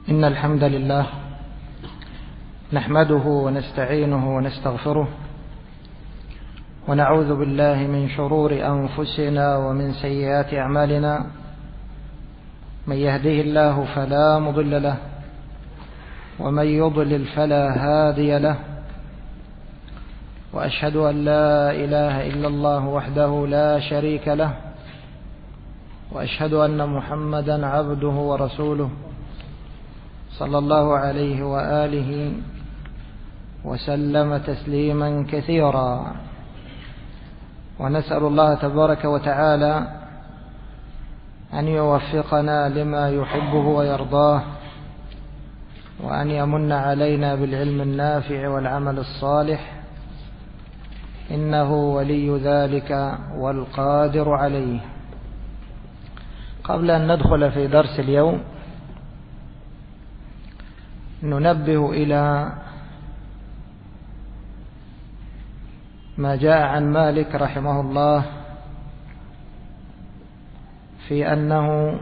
إن الحمد لله نحمده ونستعينه ونستغفره ونعوذ بالله من شرور أنفسنا ومن سيئات أعمالنا. من يهده الله فلا مضل له ومن يضلل فلا هادي له، وأشهد أن لا إله إلا الله وحده لا شريك له، وأشهد أن محمدا عبده ورسوله صلى الله عليه وآله وسلم تسليما كثيرا. ونسأل الله تبارك وتعالى أن يوفقنا لما يحبه ويرضاه، وأن يمن علينا بالعلم النافع والعمل الصالح، إنه ولي ذلك والقادر عليه. قبل أن ندخل في درس اليوم ننبه إلى ما جاء عن مالك رحمه الله في أنه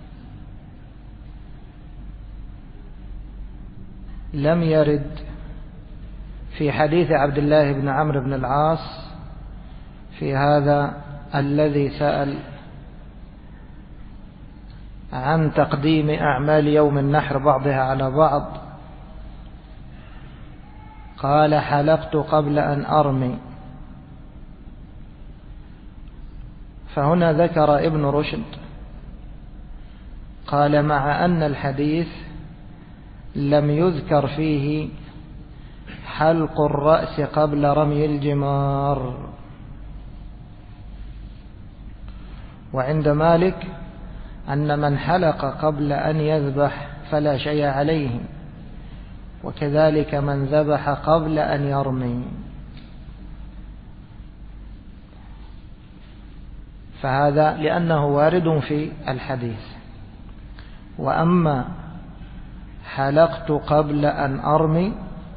لم يرد في حديث عبد الله بن عمرو بن العاص في هذا الذي سأل عن تقديم أعمال يوم النحر بعضها على بعض، قال: حلقت قبل أن أرمي. فهنا ذكر ابن رشد قال: مع أن الحديث لم يذكر فيه حلق الرأس قبل رمي الجمار. وعند مالك أن من حلق قبل أن يذبح فلا شيء عليه، وكذلك من ذبح قبل أن يرمي. فهذا لأنه وارد في الحديث. وأما حلقت قبل أن أرمي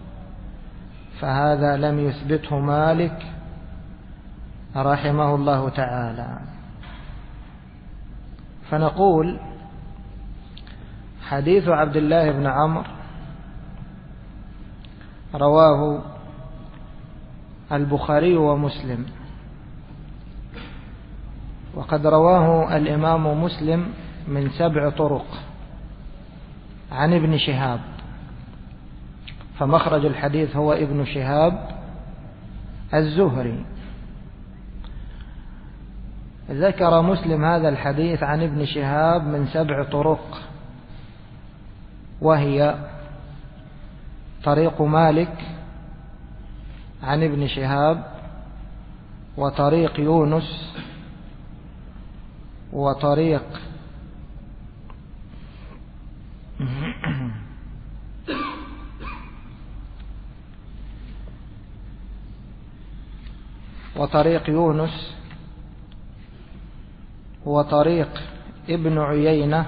فهذا لم يثبته مالك رحمه الله تعالى. فنقول حديث عبد الله بن عمرو رواه البخاري ومسلم، وقد رواه الإمام مسلم من 7 طرق عن ابن شهاب، فمخرج الحديث هو ابن شهاب الزهري. ذكر مسلم هذا الحديث عن ابن شهاب من 7 طرق، وهي طريق مالك عن ابن شهاب، وطريق يونس، وطريق يونس، وطريق ابن عيينة،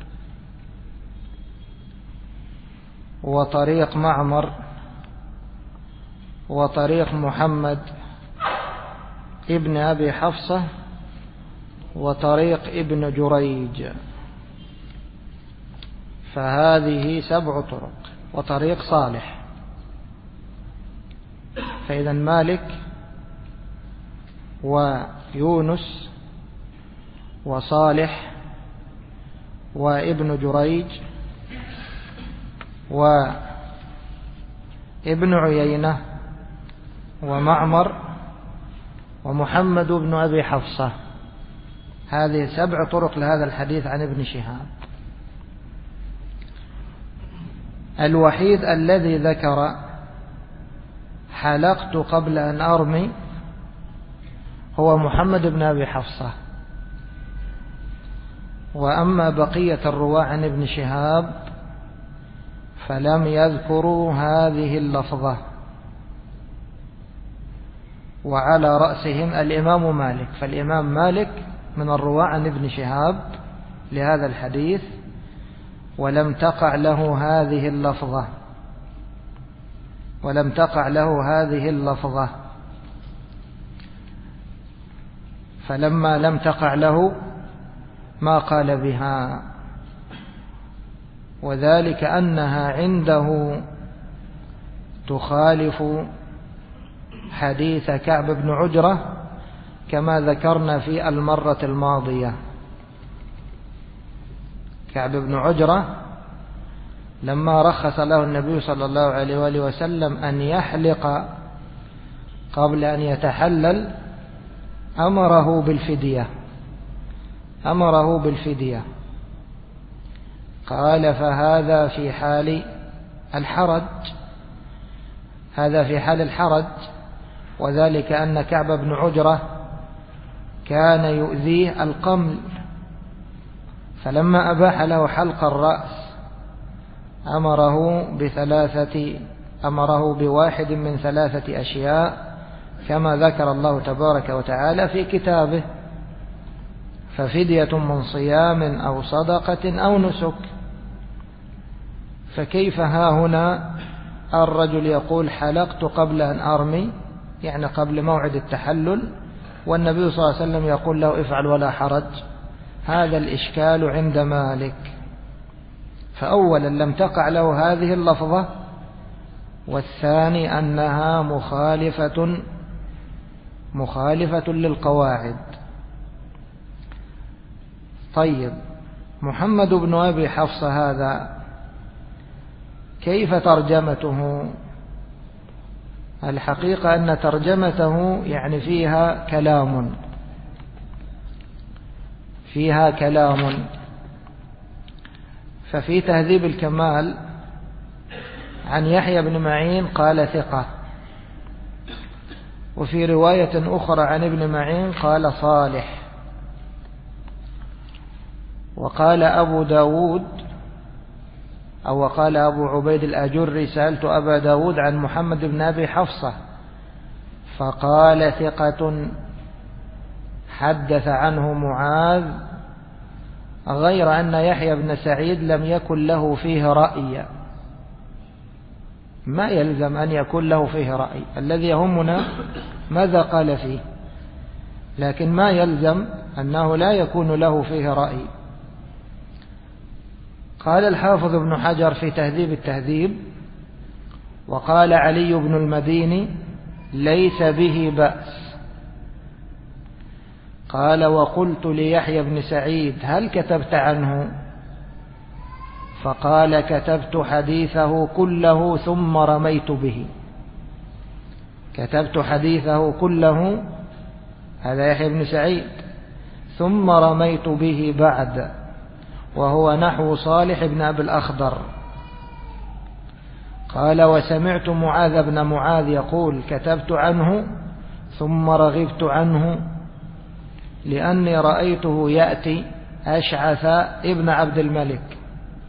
وطريق معمر، وطريق محمد ابن أبي حفصة، وطريق ابن جريج. فهذه 7 طرق، وطريق صالح. فإذا مالك ويونس وصالح وابن جريج وابن عيينة ومعمر ومحمد بن أبي حفصة، هذه 7 طرق لهذا الحديث عن ابن شهاب. الوحيد الذي ذكر حلقت قبل أن أرمي هو محمد بن أبي حفصة. وأما بقية الرواة عن ابن شهاب فلم يذكروا هذه اللفظة، وعلى رأسهم الإمام مالك. فالإمام مالك من الرواة عن ابن شهاب لهذا الحديث، ولم تقع له هذه اللفظة. فلما لم تقع له ما قال بها. وذلك أنها عنده تخالف حديث كعب بن عجرة كما ذكرنا في المرة الماضية. كعب بن عجرة لما رخص له النبي صلى الله عليه وآله وسلم أن يحلق قبل أن يتحلل أمره بالفدية. قال فهذا في حال الحرج، وذلك أن كعب بن عجرة كان يؤذيه القمل، فلما أباح له حلق الرأس أمره بواحد من 3 أشياء كما ذكر الله تبارك وتعالى في كتابه: ففدية من صيام أو صدقة أو نسك. فكيف ها هنا الرجل يقول حلقت قبل أن أرمي، يعني قبل موعد التحلل، والنبي صلى الله عليه وسلم يقول له افعل ولا حرج؟ هذا الإشكال عند مالك. فأولا لم تقع له هذه اللفظة، والثاني أنها مخالفة للقواعد. طيب، محمد بن أبي حفصة هذا كيف ترجمته؟ الحقيقة أن ترجمته يعني فيها كلام. ففي تهذيب الكمال عن يحيى بن معين قال ثقة، وفي رواية أخرى عن ابن معين قال صالح. وقال أبو داود وقال أبو عبيد الأجري سألت أبا داود عن محمد بن أبي حفصة فقال ثقة حدث عنه معاذ، غير أن يحيى بن سعيد لم يكن له فيه رأي. ما يلزم أن يكون له فيه رأي، الذي يهمنا ماذا قال فيه، لكن ما يلزم أنه لا يكون له فيه رأي. قال الحافظ ابن حجر في تهذيب التهذيب: وقال علي بن المديني ليس به بأس. قال: وقلت ليحيى بن سعيد هل كتبت عنه؟ فقال: كتبت حديثه كله ثم رميت به. كتبت حديثه كله، هذا يحيى بن سعيد، ثم رميت به بعد، وهو نحو صالح بن أبي الأخضر. قال: وسمعت معاذ بن معاذ يقول: كتبت عنه ثم رغبت عنه لأني رأيته يأتي أشعث ابن عبد الملك،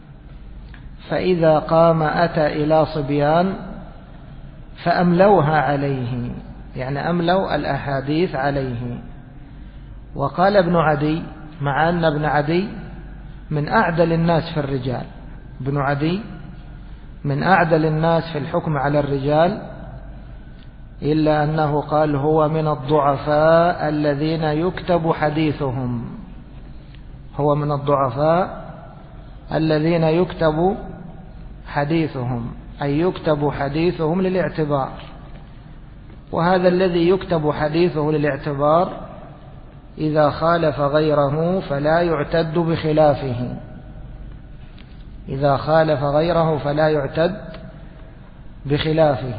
فإذا قام أتى إلى صبيان فأملوها عليه، يعني أملوا الأحاديث عليه. وقال ابن عدي، مع أن ابن عدي من أعدل الناس في الرجال، ابن عدي من أعدل الناس في الحكم على الرجال، إلا أنه قال هو من الضعفاء الذين يكتب حديثهم. هو من الضعفاء الذين يكتب حديثهم، أي يكتب حديثهم للاعتبار. وهذا الذي يكتب حديثه للاعتبار إذا خالف غيره فلا يعتد بخلافه. إذا خالف غيره فلا يعتد بخلافه.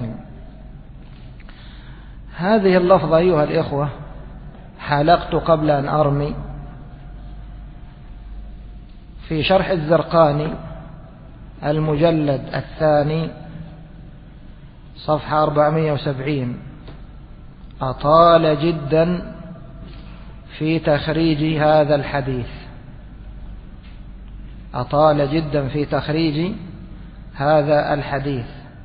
هذه اللفظة أيها الإخوة: حلقت قبل أن أرمي، في شرح الزرقاني المجلد 2 صفحة 470 أطال جدا في تخريج هذا الحديث، أطال جدا في تخريج هذا الحديث.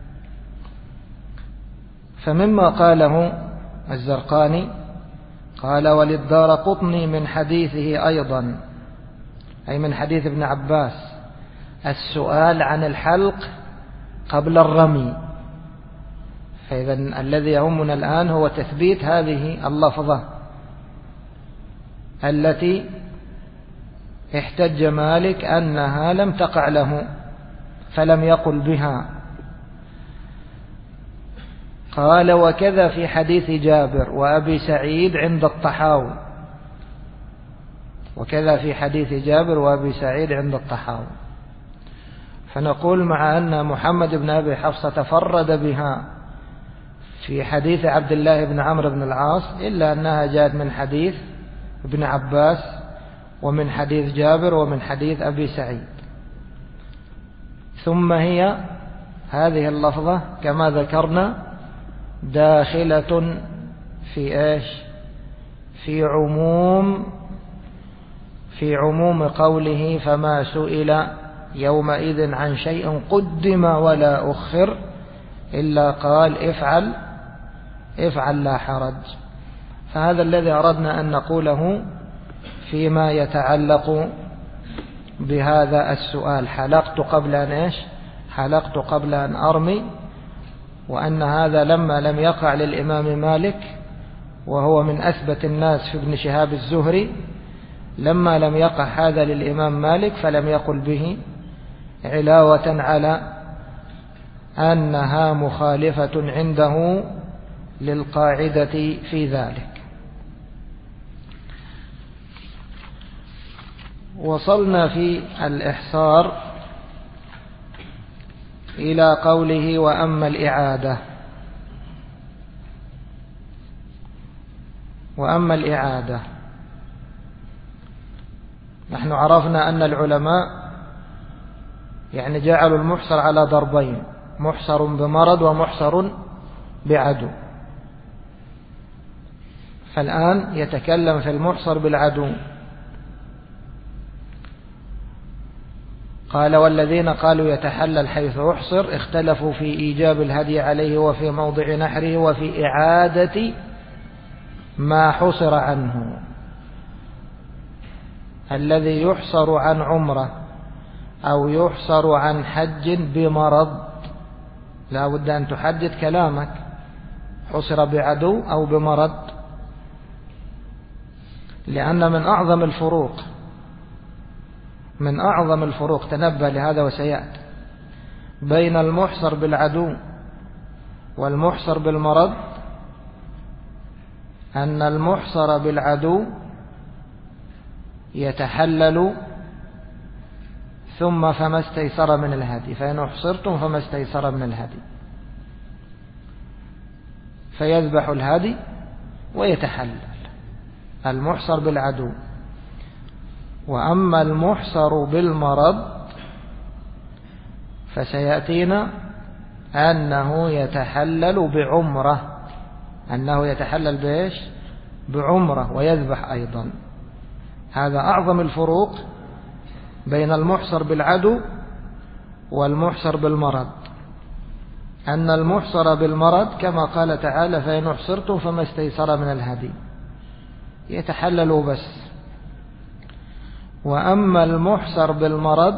فمما قاله الزرقاني قال: وللدارقطني من حديثه أيضا، أي من حديث ابن عباس، السؤال عن الحلق قبل الرمي. فإذا الذي يهمنا الآن هو تثبيت هذه اللفظة التي احتج مالك أنها لم تقع له فلم يقل بها. قال وكذا في حديث جابر وأبي سعيد عند الطحاوي، وكذا في حديث جابر وأبي سعيد عند الطحاوي. فنقول مع أن محمد بن أبي حفصة تفرد بها في حديث عبد الله بن عمرو بن العاص، إلا أنها جاءت من حديث ابن عباس ومن حديث جابر ومن حديث أبي سعيد. ثم هي هذه اللفظة كما ذكرنا داخلة في إيش؟ في عموم قوله فما سئل يومئذ عن شيء قدم ولا أخر إلا قال افعل لا حرج. فهذا الذي أردنا أن نقوله فيما يتعلق بهذا السؤال. حلقت قبل أن أرمي، وأن هذا لما لم يقع للإمام مالك وهو من أثبت الناس في ابن شهاب الزهري، لما لم يقع هذا للإمام مالك فلم يقل به علاوة على أنها مخالفة عنده للقاعدة في ذلك. وصلنا في الإحصار إلى قوله وأما الإعادة. نحن عرفنا أن العلماء يعني جعلوا المحصر على ضربين: محصر بمرض ومحصر بعدو. فالآن يتكلم في المحصر بالعدو. قال والذين قالوا يتحلل حيث أحصر اختلفوا في إيجاب الهدي عليه وفي موضع نحره وفي إعادة ما حصر عنه. الذي يحصر عن عمره أو يحصر عن حج بمرض لا بد أن تحدد كلامك، حصر بعدو أو بمرض، لأن من أعظم الفروق تنبه لهذا وسيأتي بين المحصر بالعدو والمحصر بالمرض أن المحصر بالعدو يتحلل ثم فما استيسر من الهدي، فإن أحصرتم فما استيسر من الهدي، فيذبح الهدي ويتحلل المحصر بالعدو. وأما المحصر بالمرض فسيأتينا أنه يتحلل بعمرة، أنه يتحلل بإيش؟ بعمرة ويذبح أيضا. هذا أعظم الفروق بين المحصر بالعدو والمحصر بالمرض، أن المحصر بالمرض كما قال تعالى فإن أحصرتم فما استيسر من الهدي يتحلل بس. وأما المحصر بالمرض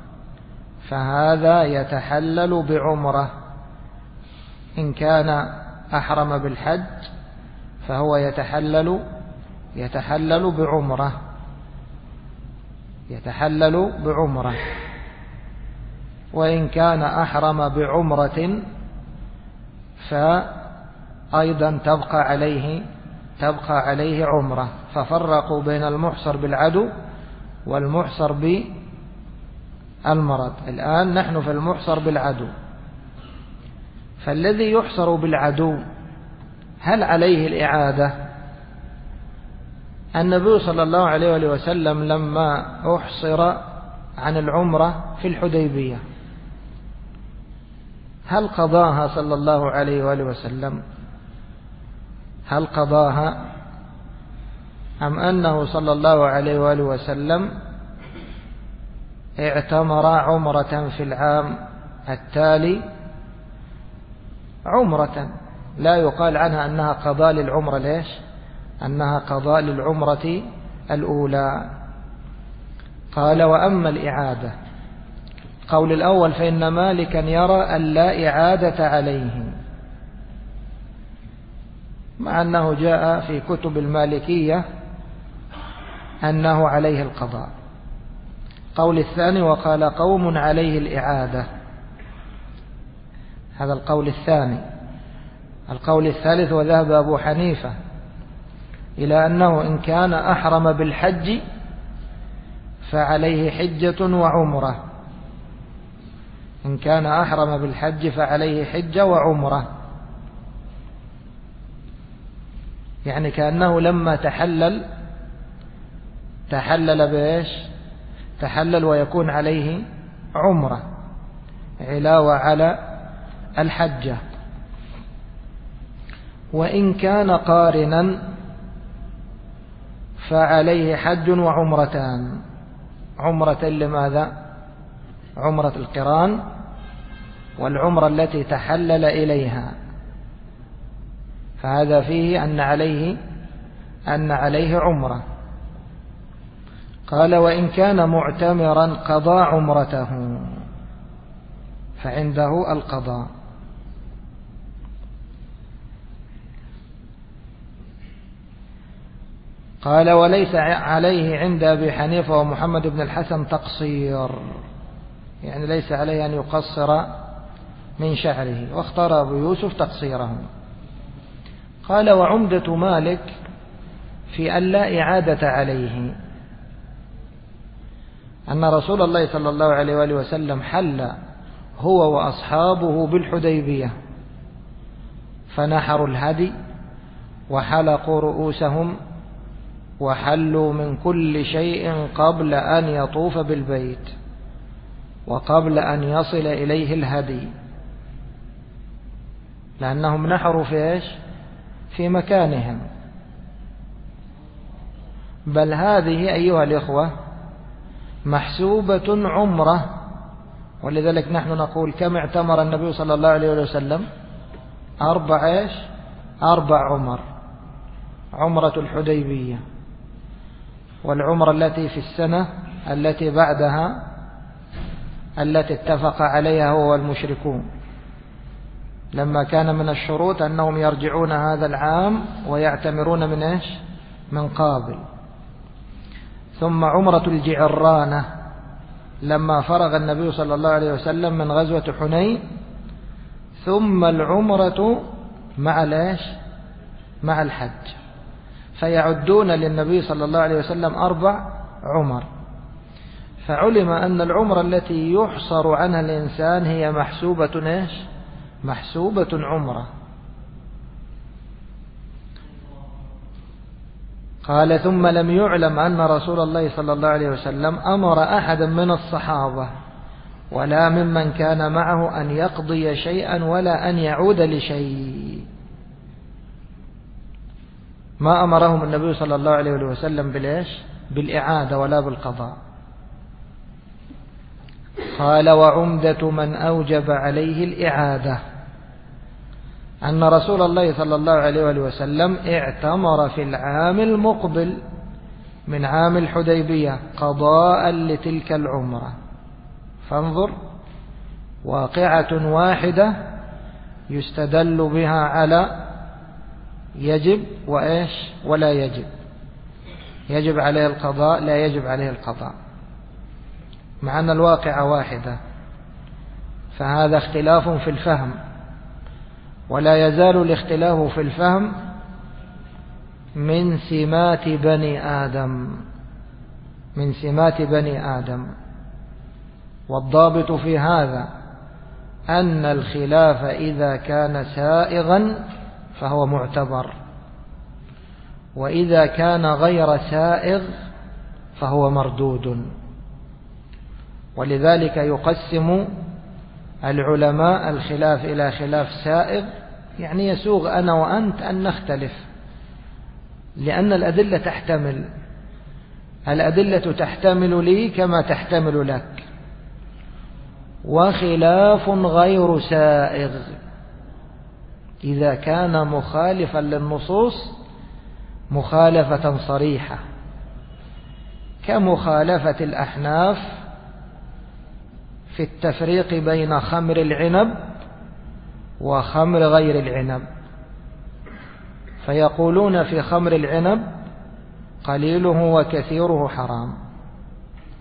فهذا يتحلل بعمرة، إن كان أحرم بالحج فهو يتحلل بعمرة، وإن كان أحرم بعمرة فأيضا تبقى عليه عمرة. ففرقوا بين المحصر بالعدو والمحصر بالمرض. الآن نحن في المحصر بالعدو. فالذي يحصر بالعدو هل عليه الإعادة؟ النبي صلى الله عليه وآله وسلم لما أحصر عن العمرة في الحديبية هل قضاها صلى الله عليه وآله وسلم؟ هل قضاها أم أنه صلى الله عليه وآله وسلم اعتمر عمرة في العام التالي، عمرة لا يقال عنها أنها قضاء للعمرة؟ ليش؟ أنها قضاء للعمرة الأولى. قال وأما الإعادة، قول الأول فإن مالكا يرى أن لا إعادة عليه، مع أنه جاء في كتب المالكية أنه عليه القضاء. قول الثاني وقال قوم عليه الإعادة، هذا القول الثاني. القول الثالث وذهب أبو حنيفة إلى أنه إن كان أحرم بالحج فعليه حجة وعمرة. إن كان أحرم بالحج فعليه حجة وعمرة، يعني كأنه لما تحلل بإيش؟ تحلل ويكون عليه عمرة علاوة على الحجة. وإن كان قارنا فعليه حج وعمرتان. عمرة لماذا؟ عمرة القران والعمرة التي تحلل إليها، فهذا فيه أن عليه عمرة. قال وإن كان معتمرا قضى عمرته، فعنده القضاء. قال وليس عليه عند أبي حنيفة ومحمد بن الحسن تقصير، يعني ليس عليه أن يقصر من شعره، واختار أبو يوسف تقصيره. قال وعمدة مالك في أن لا إعادة عليه، أن رسول الله صلى الله عليه وآله وسلم حل هو وأصحابه بالحديبية فنحروا الهدي وحلقوا رؤوسهم وحلوا من كل شيء قبل أن يطوف بالبيت وقبل أن يصل إليه الهدي، لأنهم نحروا في إيش؟ في مكانهم. بل هذه أيها الإخوة محسوبة عمرة، ولذلك نحن نقول كم اعتمر النبي صلى الله عليه وسلم؟ 4 عمر: عمرة الحديبية، والعمرة التي في السنة التي بعدها التي اتفق عليها هو المشركون، لما كان من الشروط أنهم يرجعون هذا العام ويعتمرون من إيش؟ من قابل. ثم عمرة الجعرانة لما فرغ النبي صلى الله عليه وسلم من غزوة حنين، ثم العمرة مع الإيش؟ مع الحج، فيعدون للنبي صلى الله عليه وسلم 4 عمر. فعلم أن العمرة التي يحصر عنها الإنسان هي محسوبة إيش؟ محسوبة عمرة. قال ثم لم يعلم أن رسول الله صلى الله عليه وسلم أمر أحدا من الصحابة ولا ممن كان معه أن يقضي شيئا ولا أن يعود لشيء. ما أمرهم النبي صلى الله عليه وسلم بالإيش؟ بالإعادة ولا بالقضاء. قال وعمدة من أوجب عليه الإعادة أن رسول الله صلى الله عليه وسلم اعتمر في العام المقبل من عام الحديبية قضاء لتلك العمرة. فانظر، واقعة واحدة يستدل بها على يجب وإيش ولا يجب، يجب عليه القضاء لا يجب عليه القضاء، مع أن الواقعة واحدة. فهذا اختلاف في الفهم، ولا يزال الاختلاف في الفهم من سمات بني آدم، من سمات بني آدم. والضابط في هذا أن الخلاف إذا كان سائغا فهو معتبر، وإذا كان غير سائغ فهو مردود. ولذلك يقسم العلماء الخلاف إلى خلاف سائغ، يعني يسوغ أنا وأنت أن نختلف، لأن الأدلة تحتمل، الأدلة تحتمل لي كما تحتمل لك. وخلاف غير سائغ إذا كان مخالفا للنصوص مخالفة صريحة، كمخالفة الأحناف في التفريق بين خمر العنب وخمر غير العنب، فيقولون في خمر العنب قليله وكثيره حرام،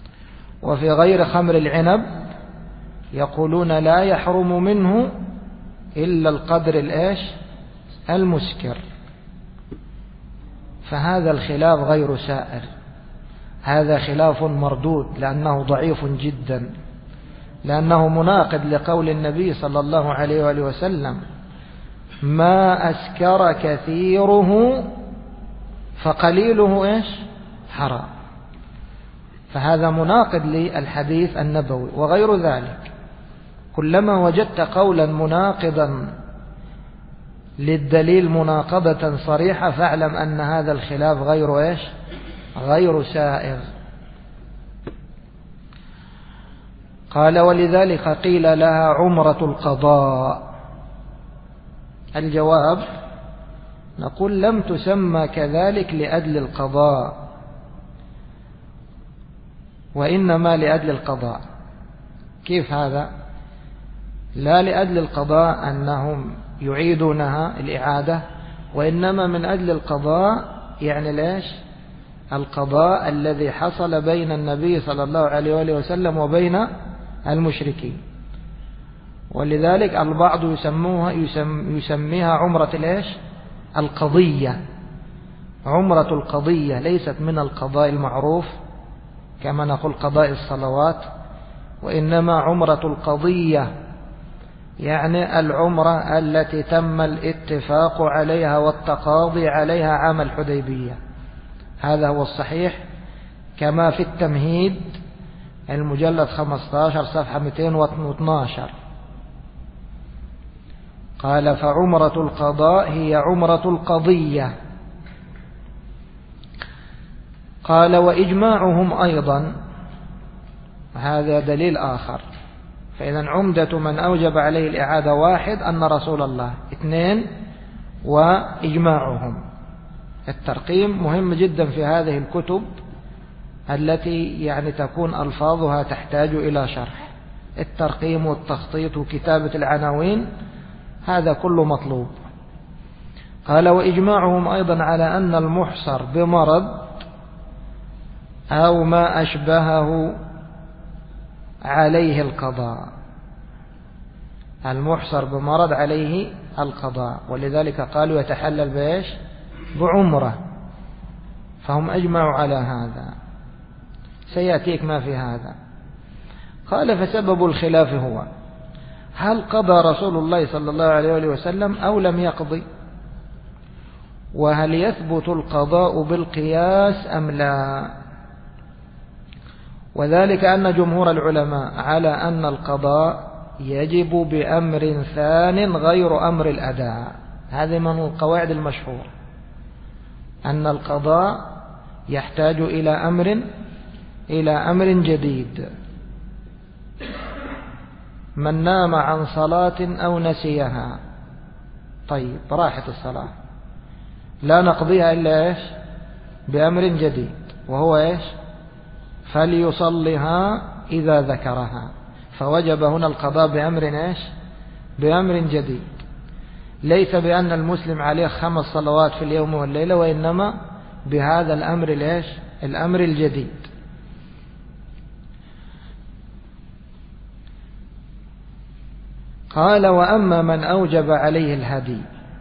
وفي غير خمر العنب يقولون لا يحرم منه إلا القدر الإيش المسكر، فهذا الخلاف غير سائر، هذا خلاف مردود لأنه ضعيف جدا، لأنه مناقض لقول النبي صلى الله عليه وآله وسلم: ما أسكر كثيره فقليله إيش حرام. فهذا مناقض للحديث النبوي. وغير ذلك، كلما وجدت قولا مناقضا للدليل مناقضة صريحة فاعلم أن هذا الخلاف غير إيش غير سائغ. قال: ولذلك قيل لها عمرة القضاء. الجواب: نقول لم تسمى كذلك لأجل القضاء، وإنما لأجل القضاء. كيف هذا؟ لا لأجل القضاء أنهم يعيدونها الإعادة، وإنما من أجل القضاء، يعني ليش القضاء الذي حصل بين النبي صلى الله عليه وآله وسلم وبين المشركين. ولذلك البعض يسميها عمرة ليش القضية. عمرة القضية ليست من القضاء المعروف كما نقول قضاء الصلوات، وإنما عمرة القضية يعني العمرة التي تم الاتفاق عليها والتقاضي عليها عام الحديبية. هذا هو الصحيح، كما في التمهيد المجلد 15 صفحة 212. قال: فعمرة القضاء هي عمرة القضية. قال: وإجماعهم أيضا، هذا دليل آخر. فإذا عمدة من أوجب عليه الإعادة: واحد أن رسول الله، اثنين وإجماعهم. الترقيم مهم جدا في هذه الكتب التي يعني تكون ألفاظها تحتاج إلى شرح. الترقيم والتخطيط وكتابة العناوين هذا كله مطلوب. قال: وإجماعهم أيضا على أن المحصر بمرض أو ما أشبهه عليه القضاء. المحصر بمرض عليه القضاء، ولذلك قالوا يتحلل بإيش بعمرة، فهم أجمعوا على هذا. سيأتيك ما في هذا. قال: فسبب الخلاف هو: هل قضى رسول الله صلى الله عليه وسلم أو لم يقضي؟ وهل يثبت القضاء بالقياس أم لا؟ وذلك أن جمهور العلماء على أن القضاء يجب بأمر ثان غير أمر الأداء. هذه من القواعد المشهورة، أن القضاء يحتاج إلى أمر جديد. من نام عن صلاة أو نسيها، طيب راحت الصلاة، لا نقضيها إلا إيش بأمر جديد، وهو إيش فليصلها إذا ذكرها. فوجب هنا القضاء بأمر إيش بأمر جديد، ليس بأن المسلم عليه 5 صلوات في اليوم والليلة، وإنما بهذا الأمر الإيش الأمر الجديد. قال: وأما من أوجب عليه الهدي،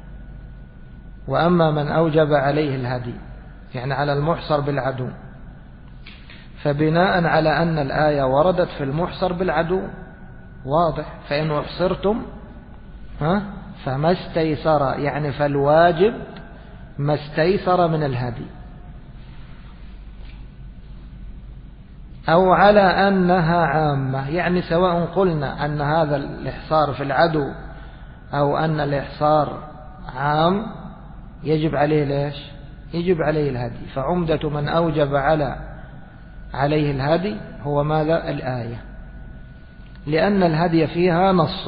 وأما من أوجب عليه الهدي يعني على المحصر بالعدو، فبناء على أن الآية وردت في المحصر بالعدو واضح، فإن أحصرتم فما استيسر، يعني فالواجب ما استيسر من الهدي، أو على أنها عامة، يعني سواء قلنا أن هذا الإحصار في العدو أو أن الإحصار عام يجب عليه ليش يجب عليه الهدي. فعمدة من أوجب عليه الهدي هو ماذا؟ الآية، لأن الهدي فيها نص.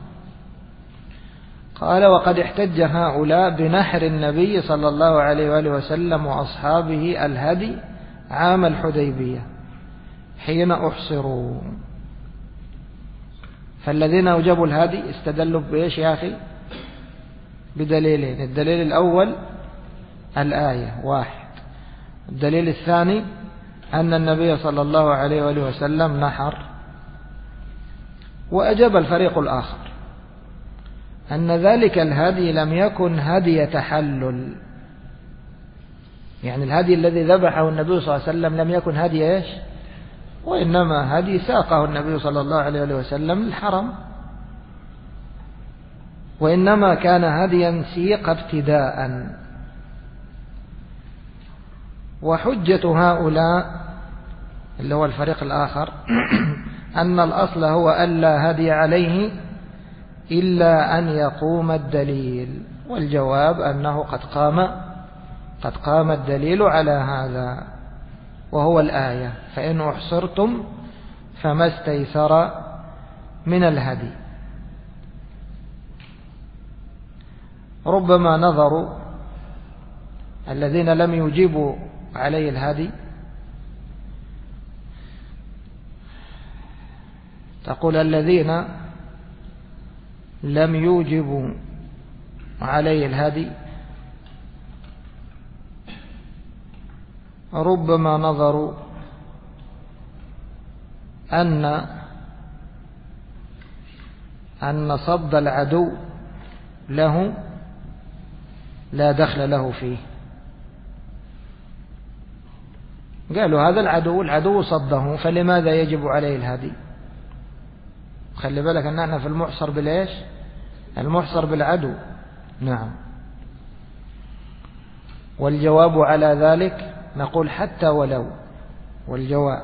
قال: وقد احتج هؤلاء بنحر النبي صلى الله عليه وآله وسلم وأصحابه الهدي عام الحديبية حين أحصروا. فالذين أوجبوا الهدي استدلوا بإيش يا أخي؟ بدليلين. الدليل الأول الآية 1، الدليل الثاني أن النبي صلى الله عليه وآله وسلم نحر. وأجاب الفريق الآخر أن ذلك الهدي لم يكن هدي تحلل، يعني الهدي الذي ذبحه النبي صلى الله عليه وسلم لم يكن هدي إيش؟ وإنما هدي ساقه النبي صلى الله عليه وسلم للحرم، وإنما كان هديا سيق ابتداء. وحجة هؤلاء اللي هو الفريق الآخر أن الأصل هو ألا هدي عليه إلا أن يقوم الدليل، والجواب أنه قد قام الدليل على هذا، وهو الآية: فإن أحصرتم فما استيسر من الهدي. ربما نظروا الذين لم يجيبوا عليه الهدي، تقول الذين لم يوجبوا عليه الهدي ربما نظروا أن صد العدو له لا دخل له فيه. قالوا هذا العدو صده، فلماذا يجب عليه الهدي؟ خلي بالك أن احنا في المحصر بالإيش؟ المحصر بالعدو. نعم. والجواب على ذلك نقول حتى ولو، والجواب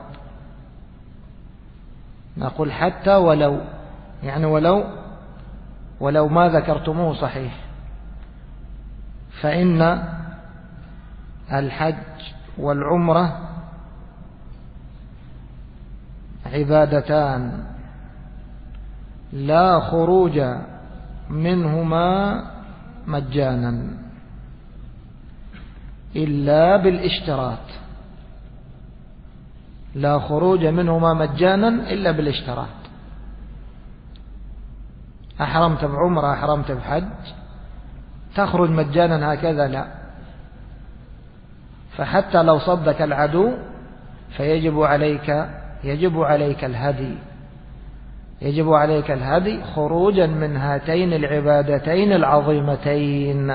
نقول حتى ولو، يعني ولو ما ذكرتموه صحيح، فإن الحج والعمرة عبادتان لا خروج منهما مجانا إلا بالاشتراط، لا خروج منهما مجانا إلا بالاشتراط. أحرمت بعمرة أحرمت بحج تخرج مجانا هكذا لا، فحتى لو صدك العدو فيجب عليك الهدي، يجب عليك الهدي خروجا من هاتين العبادتين العظيمتين.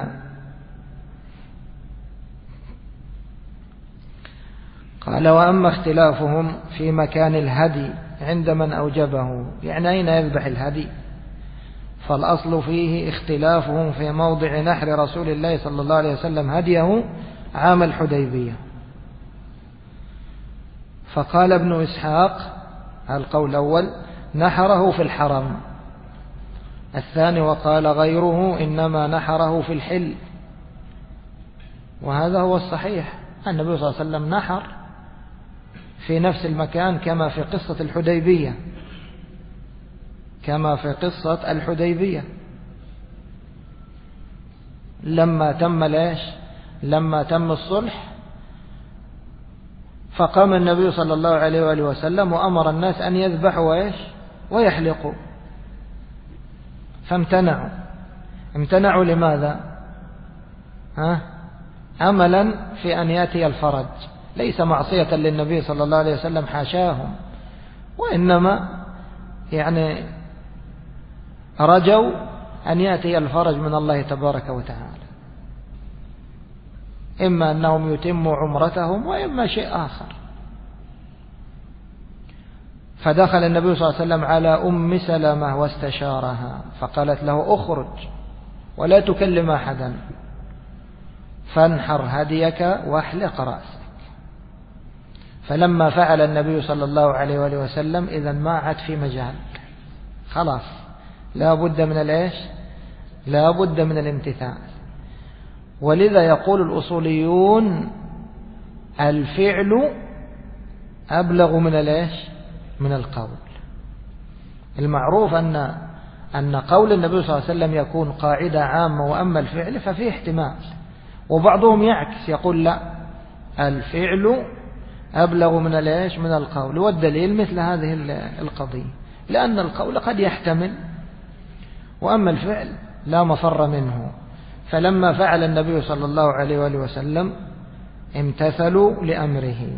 قال: وأما اختلافهم في مكان الهدي عند من أوجبه، يعني أين يذبح الهدي، فالأصل فيه اختلافهم في موضع نحر رسول الله صلى الله عليه وسلم هديه عام الحديبية. فقال ابن إسحاق القول الأول نحره في الحرم، الثاني وقال غيره إنما نحره في الحل، وهذا هو الصحيح. النبي صلى الله عليه وسلم نحر في نفس المكان كما في قصة الحديبية، كما في قصة الحديبية لما تم الصلح، فقام النبي صلى الله عليه وآله وسلم وأمر الناس أن يذبحوا ويحلقوا، فامتنعوا لماذا؟ أملا في أن يأتي الفرج، ليس معصية للنبي صلى الله عليه وسلم حاشاهم، وإنما يعني رجوا أن يأتي الفرج من الله تبارك وتعالى، إما أنهم يتموا عمرتهم وإما شيء آخر. فدخل النبي صلى الله عليه وسلم على أم سلمة واستشارها، فقالت له اخرج ولا تكلم أحدا، فانحر هديك واحلق رأسك. فلما فعل النبي صلى الله عليه وآله وسلم إذن ما عاد في مجال، خلاص لا بد من لا بد من الامتثال. ولذا يقول الأصوليون الفعل أبلغ من القول. المعروف أن قول النبي صلى الله عليه وسلم يكون قاعدة عامة، وأما الفعل ففيه احتمال. وبعضهم يعكس يقول لا، الفعل أبلغ من القول، والدليل مثل هذه القضية، لأن القول قد يحتمل وأما الفعل لا مفر منه. فلما فعل النبي صلى الله عليه وآله وسلم امتثلوا لأمره.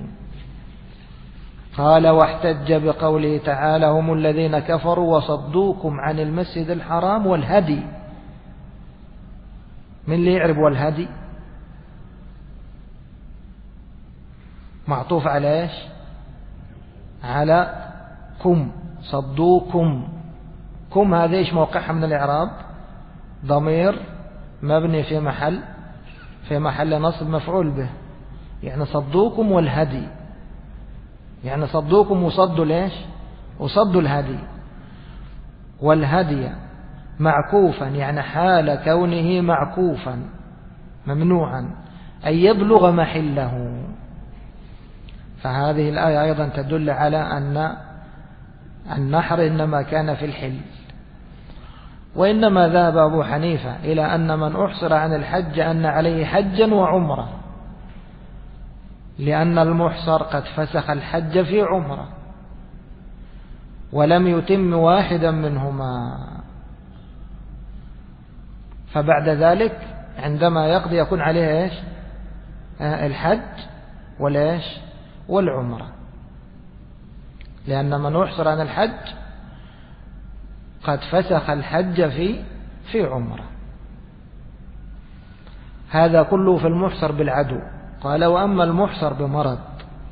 قال: واحتج بقوله تعالى: هم الذين كفروا وصدوكم عن المسجد الحرام والهدي من اللي يعرب والهدي معطوف على إيش؟ على كم، صدوكم. كم هذا إيش موقعها من الإعراب؟ ضمير مبني في محل نصب مفعول به، يعني صدوكم والهدي، يعني صدوكم وصدوا ليش؟ وصدوا الهدي. والهدي معكوفا، يعني حال كونه معكوفا ممنوعا أن يبلغ محله. فهذه الآية أيضا تدل على أن النحر إنما كان في الحل. وإنما ذهب أبو حنيفة إلى أن من أحصر عن الحج أن عليه حجا وعمرة، لأن المحصر قد فسخ الحج في عمرة ولم يتم واحدا منهما، فبعد ذلك عندما يقضي يكون عليه إيش؟ الحج والإيش؟ والعمرة، لأن من أحصر عن الحج قد فسخ الحج في عمرة. هذا كله في المحصر بالعدو. قال: وأما المحصر بمرض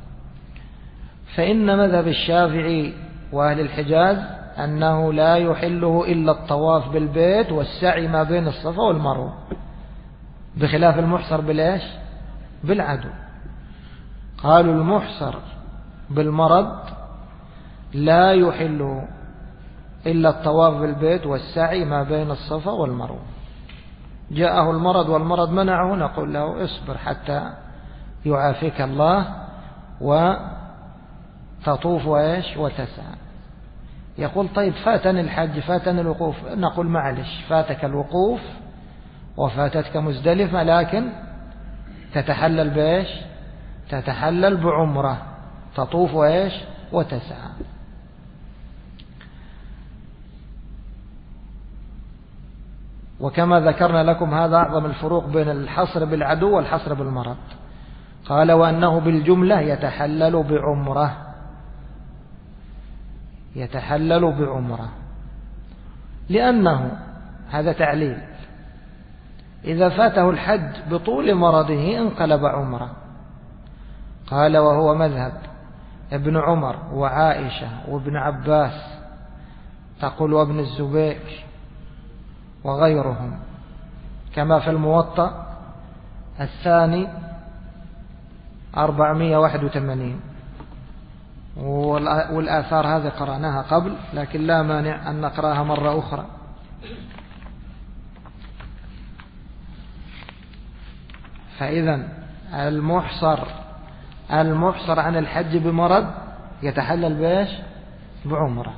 فإن مذهب الشافعي وأهل الحجاز أنه لا يحله إلا الطواف بالبيت والسعي ما بين الصفا والمروة، بخلاف المحصر بالإيش؟ بالعدو. قالوا المحصر بالمرض لا يحله إلا الطواف بالبيت والسعي ما بين الصفا والمروة. جاءه المرض والمرض منعه، نقول له: اصبر حتى يعافيك الله وتطوف وإيش؟ وتسعى. يقول: طيب فاتني الحج، فاتني الوقوف. نقول: معلش، فاتك الوقوف وفاتتك مزدلفة، لكن تتحلل بإيش؟ تتحلل بعمرة، تطوف وإيش؟ وتسعى. وكما ذكرنا لكم هذا أعظم الفروق بين الحصر بالعدو والحصر بالمرض. قال: وأنه بالجملة يتحلل بعمرة، يتحلل بعمرة، لأنه هذا تعليل إذا فاته الحج بطول مرضه انقلب عمرة. قال: وهو مذهب ابن عمر وعائشة وابن عباس، تقول وابن الزبير وغيرهم، كما في الموطأ الثاني 481. والآثار هذه قرأناها قبل، لكن لا مانع أن نقرأها مرة أخرى. فإذا المحصر عن الحج بمرض يتحلل بإيش؟ بعمرة.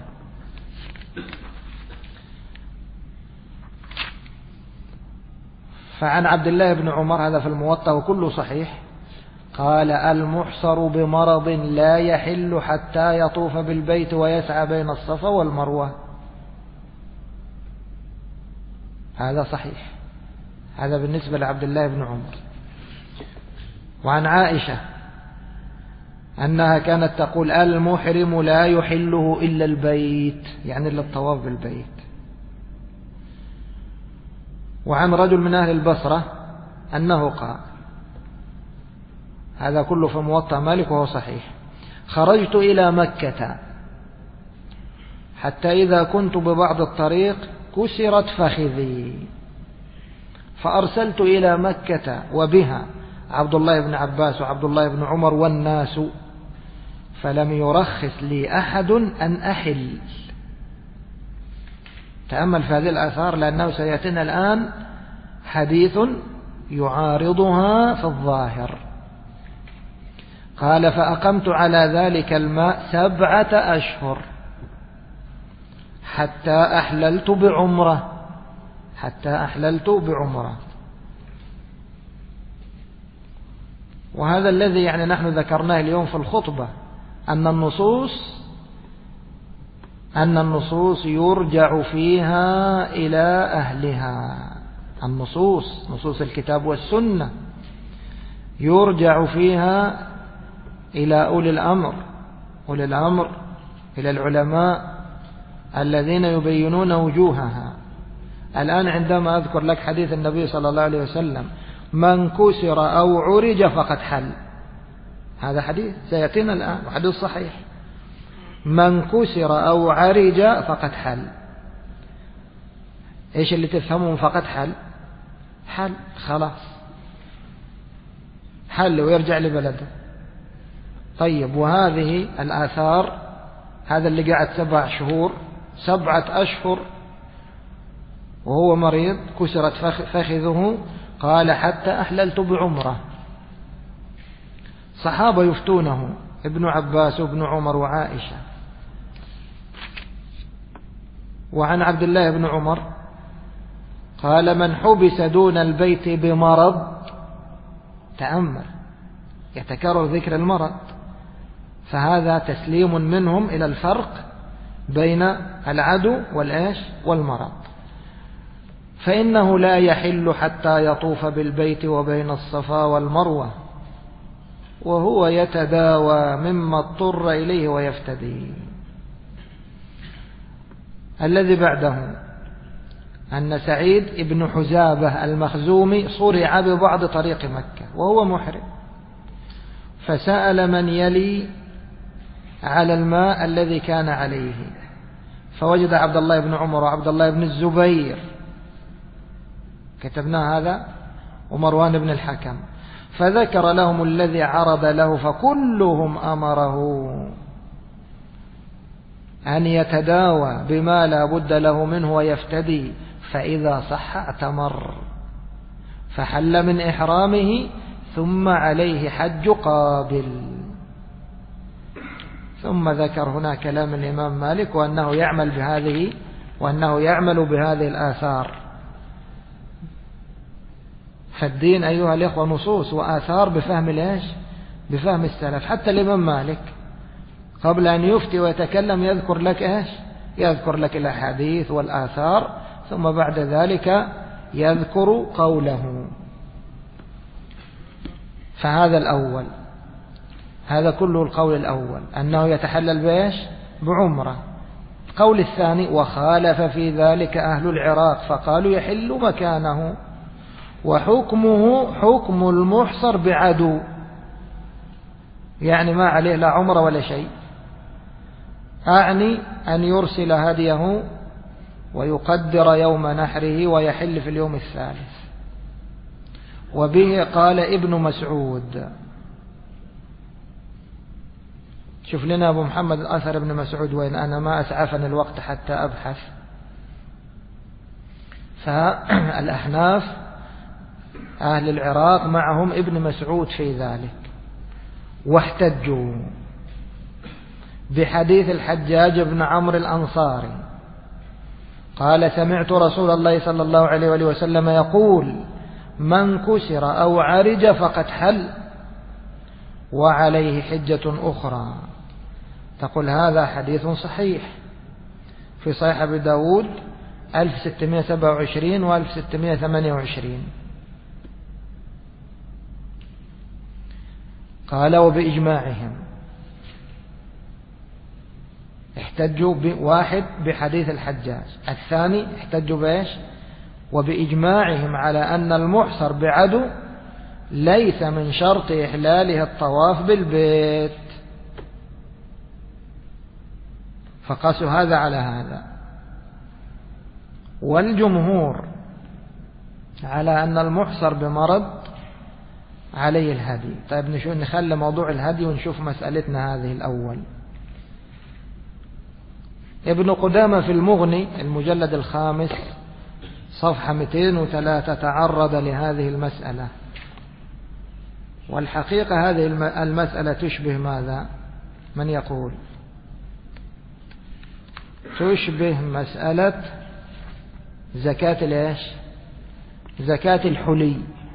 فعن عبد الله بن عمر، هذا في الموطأ وكله صحيح، قال: المحصر بمرض لا يحل حتى يطوف بالبيت ويسعى بين الصفا والمروة. هذا صحيح، هذا بالنسبة لعبد الله بن عمر. وعن عائشة أنها كانت تقول: المحرم لا يحله إلا البيت، يعني إلا الطواف بالبيت. وعن رجل من أهل البصرة أنه قال، هذا كله في موطأ مالك وهو صحيح: خرجت إلى مكة حتى إذا كنت ببعض الطريق كسرت فخذي، فأرسلت إلى مكة وبها عبد الله بن عباس وعبد الله بن عمر والناس، فلم يرخص لي أحد أن أحل. تأمل في هذه الآثار، لأنه سيأتينا الآن حديث يعارضها في الظاهر. قال: فأقمت على ذلك الماء 7 أشهر حتى أحللت بعمرة. وهذا الذي يعني نحن ذكرناه اليوم في الخطبة، أن النصوص يرجع فيها إلى أهلها. نصوص الكتاب والسنة يرجع فيها إلى أولي الأمر، إلى العلماء الذين يبينون وجوهها. الآن عندما أذكر لك حديث النبي صلى الله عليه وسلم من كسر أو عرج فقد حل، هذا حديث سيأتينا الآن وحديث صحيح، من كسر أو عرج فقد حل. إيش اللي تفهمون فقد حل؟ حل خلاص، حل ويرجع لبلده. طيب وهذه الآثار، هذا اللي قعد 7 أشهر وهو مريض، كسرت فخذه، قال حتى أحللت بعمرة. صحابة يفتونه، ابن عباس وابن عمر وعائشة. وعن عبد الله بن عمر قال من حبس دون البيت بمرض، تأمل يتكرر ذكر المرض، فهذا تسليم منهم إلى الفرق بين العدو والمرض. فإنه لا يحل حتى يطوف بالبيت وبين الصفا والمروة وهو يتداوى مما اضطر إليه ويفتدي. الذي بعده أن سعيد بن حزابة المخزومي صرع ببعض طريق مكة وهو محرم، فسأل من يلي على الماء الذي كان عليه، فوجد عبد الله بن عمر وعبد الله بن الزبير، كتبنا هذا، ومروان بن الحكم، فذكر لهم الذي عرض له، فكلهم أمره أن يتداوى بما لا بد له منه ويفتدي، فإذا صح اعتمر، فحل من إحرامه ثم عليه حج قابل. ثم ذكر هنا كلام الإمام مالك وأنه يعمل بهذه الآثار. فالدين أيها الإخوة نصوص وآثار بفهم السلف. حتى الإمام مالك قبل أن يفتي ويتكلم يذكر لك الأحاديث والآثار، ثم بعد ذلك يذكر قوله. فهذا الأول، هذا كله القول الأول أنه يتحلل بعمرة. القول الثاني وخالف في ذلك أهل العراق فقالوا يحل مكانه وحكمه حكم المحصر بعدو، يعني ما عليه لا عمرة ولا شيء، أعني أن يرسل هديه ويقدر يوم نحره ويحل في اليوم الثالث. وبه قال ابن مسعود. شوف لنا أبو محمد أثر ابن مسعود وين، أنا ما أسعفني الوقت حتى أبحث. فالأحناف أهل العراق معهم ابن مسعود في ذلك، واحتجوا بحديث الحجاج بن عمرو الأنصاري قال سمعت رسول الله صلى الله عليه وآله وسلم يقول من كسر أو عرج فقد حل وعليه حجة أخرى. تقول هذا حديث صحيح في صحيح أبي داود 1627 و 1628. قال وبإجماعهم، احتجوا واحد بحديث الحجاج، الثاني احتجوا وبإجماعهم على أن المحصر بعدو ليس من شرط إحلاله الطواف بالبيت، فقاسوا هذا على هذا. والجمهور على أن المحصر بمرض عليه الهدي. طيب نخلي موضوع الهدي ونشوف مسألتنا هذه الأول. ابن قدامة في المغني المجلد الخامس صفحة 203 تعرض لهذه المسألة. والحقيقة هذه المسألة تشبه ماذا؟ من يقول؟ تشبه مسألة زكاة زكاة الحلي،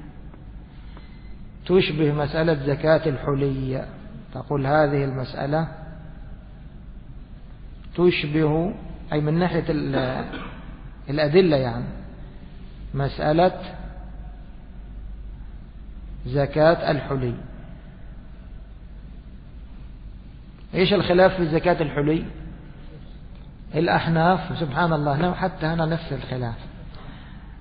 تشبه مسألة زكاة الحلي. تقول هذه المسألة تشبه، أي من ناحية الأدلة يعني، مسألة زكاة الحلي. إيش الخلاف في زكاة الحلي؟ الأحناف سبحان الله حتى هنا نفس الخلاف.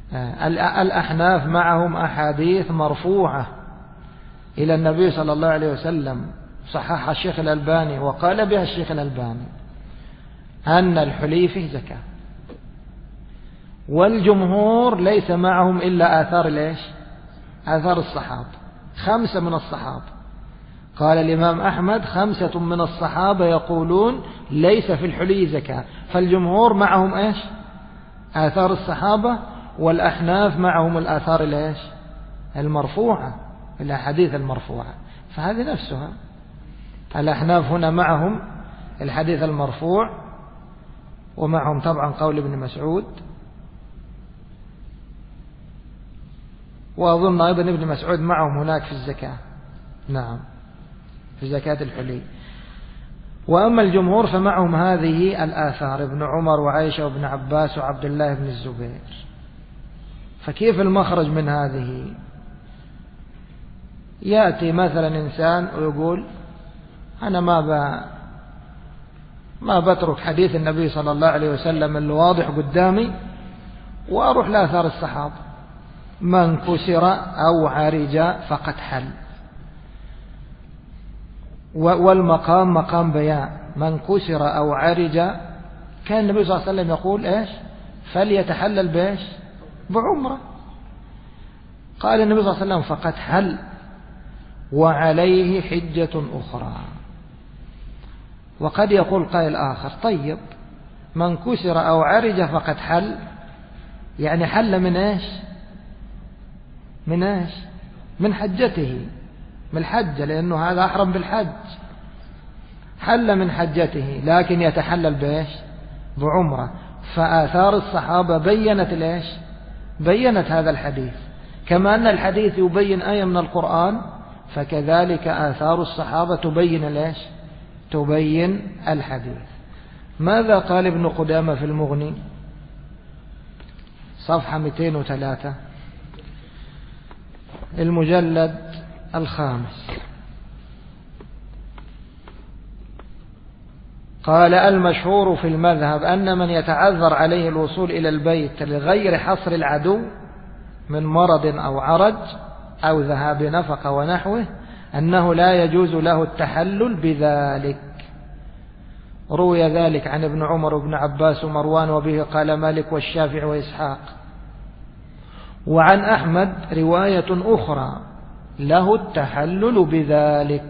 الأحناف معهم أحاديث مرفوعة إلى النبي صلى الله عليه وسلم صححها الشيخ الألباني وقال بها الشيخ الألباني أن الحلي فيه زكاة. والجمهور ليس معهم إلا آثار ليش؟ آثار الصحابة، 5 من الصحابة. قال الإمام أحمد 5 من الصحابة يقولون ليس في الحلي زكاة. فالجمهور معهم إيش؟ آثار الصحابة، والأحناف معهم الآثار ليش؟ المرفوعة، الأحاديث المرفوعة. فهذه نفسها، الأحناف هنا معهم الحديث المرفوع، ومعهم طبعا قول ابن مسعود، وأظن أيضا ابن مسعود معهم هناك في الزكاة، نعم، في زكاة الحلي. وأما الجمهور فمعهم هذه الآثار، ابن عمر وعائشة وابن عباس وعبد الله بن الزبير. فكيف المخرج من هذه؟ يأتي مثلا إنسان ويقول أنا ما بترك حديث النبي صلى الله عليه وسلم اللي واضح قدامي وأروح لآثار الصحابة، من كسر أو عرج فقد حل. والمقام مقام بيان، من كسر أو عرج، كان النبي صلى الله عليه وسلم يقول إيش؟ فليتحلل بإيش؟ بعمرة. قال النبي صلى الله عليه وسلم فقد حل وعليه حجة أخرى. وقد يقول قائل آخر طيب، من كسر أو عرج فقد حل، يعني حل من إيش؟ من إيش؟ من حجته، من الحجة، لأنه هذا أحرم بالحج، حل من حجته، لكن يتحلل بإيش؟ بعمرة. فآثار الصحابة بيّنت ليش؟ بيّنت هذا الحديث، كما أن الحديث يبين آية من القرآن، فكذلك آثار الصحابة تبين ليش؟ تبين الحديث. ماذا قال ابن قدامة في المغني؟ صفحة 203 المجلد 5. قال المشهور في المذهب أن من يتعذر عليه الوصول إلى البيت لغير حصر العدو من مرض أو عرج أو ذهاب نفقة ونحوه أنه لا يجوز له التحلل بذلك. روي ذلك عن ابن عمر وابن عباس ومروان، وبه قال مالك والشافعي وإسحاق. وعن أحمد رواية أخرى له التحلل بذلك،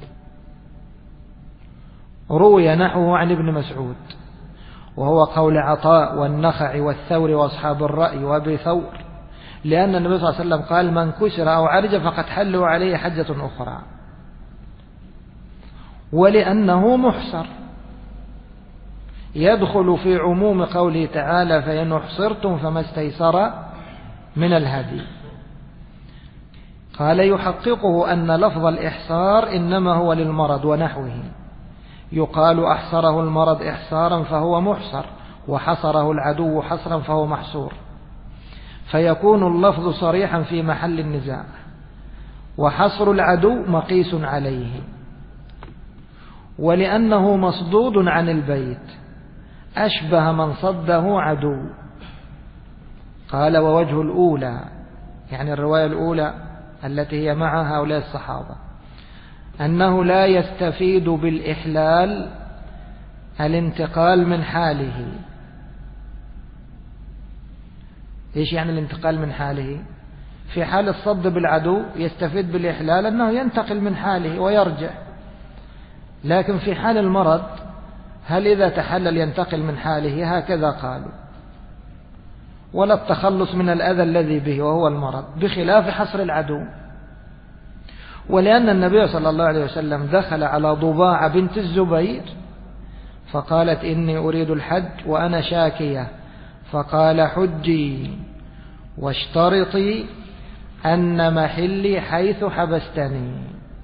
روي نحوه عن ابن مسعود، وهو قول عطاء والنخع والثور وأصحاب الرأي وأبي ثور، لأن النبي صلى الله عليه وسلم قال من كسر أو عرج فقد حلوا عليه حجة أخرى، ولأنه محصر يدخل في عموم قوله تعالى فإن أحصرتم فما استيسر من الهدي. قال يحققه أن لفظ الإحصار إنما هو للمرض ونحوه، يقال أحصره المرض إحصارا فهو محصر، وحصره العدو حصرا فهو محصور، فيكون اللفظ صريحا في محل النزاع، وحصر العدو مقيس عليه. ولأنه مصدود عن البيت أشبه من صده عدو. قال ووجه الأولى، يعني الرواية الأولى التي هي مع هؤلاء الصحابة، أنه لا يستفيد بالإحلال الانتقال من حاله. إيش يعني الانتقال من حاله؟ في حال الصد بالعدو يستفيد بالإحلال أنه ينتقل من حاله ويرجع، لكن في حال المرض هل إذا تحلل ينتقل من حاله؟ هكذا قالوا، ولا التخلص من الأذى الذي به وهو المرض، بخلاف حصر العدو. ولأن النبي صلى الله عليه وسلم دخل على ضباعة بنت الزبير فقالت إني أريد الحج وأنا شاكية، فقال حجي واشترطي أن محلي حيث حبستني.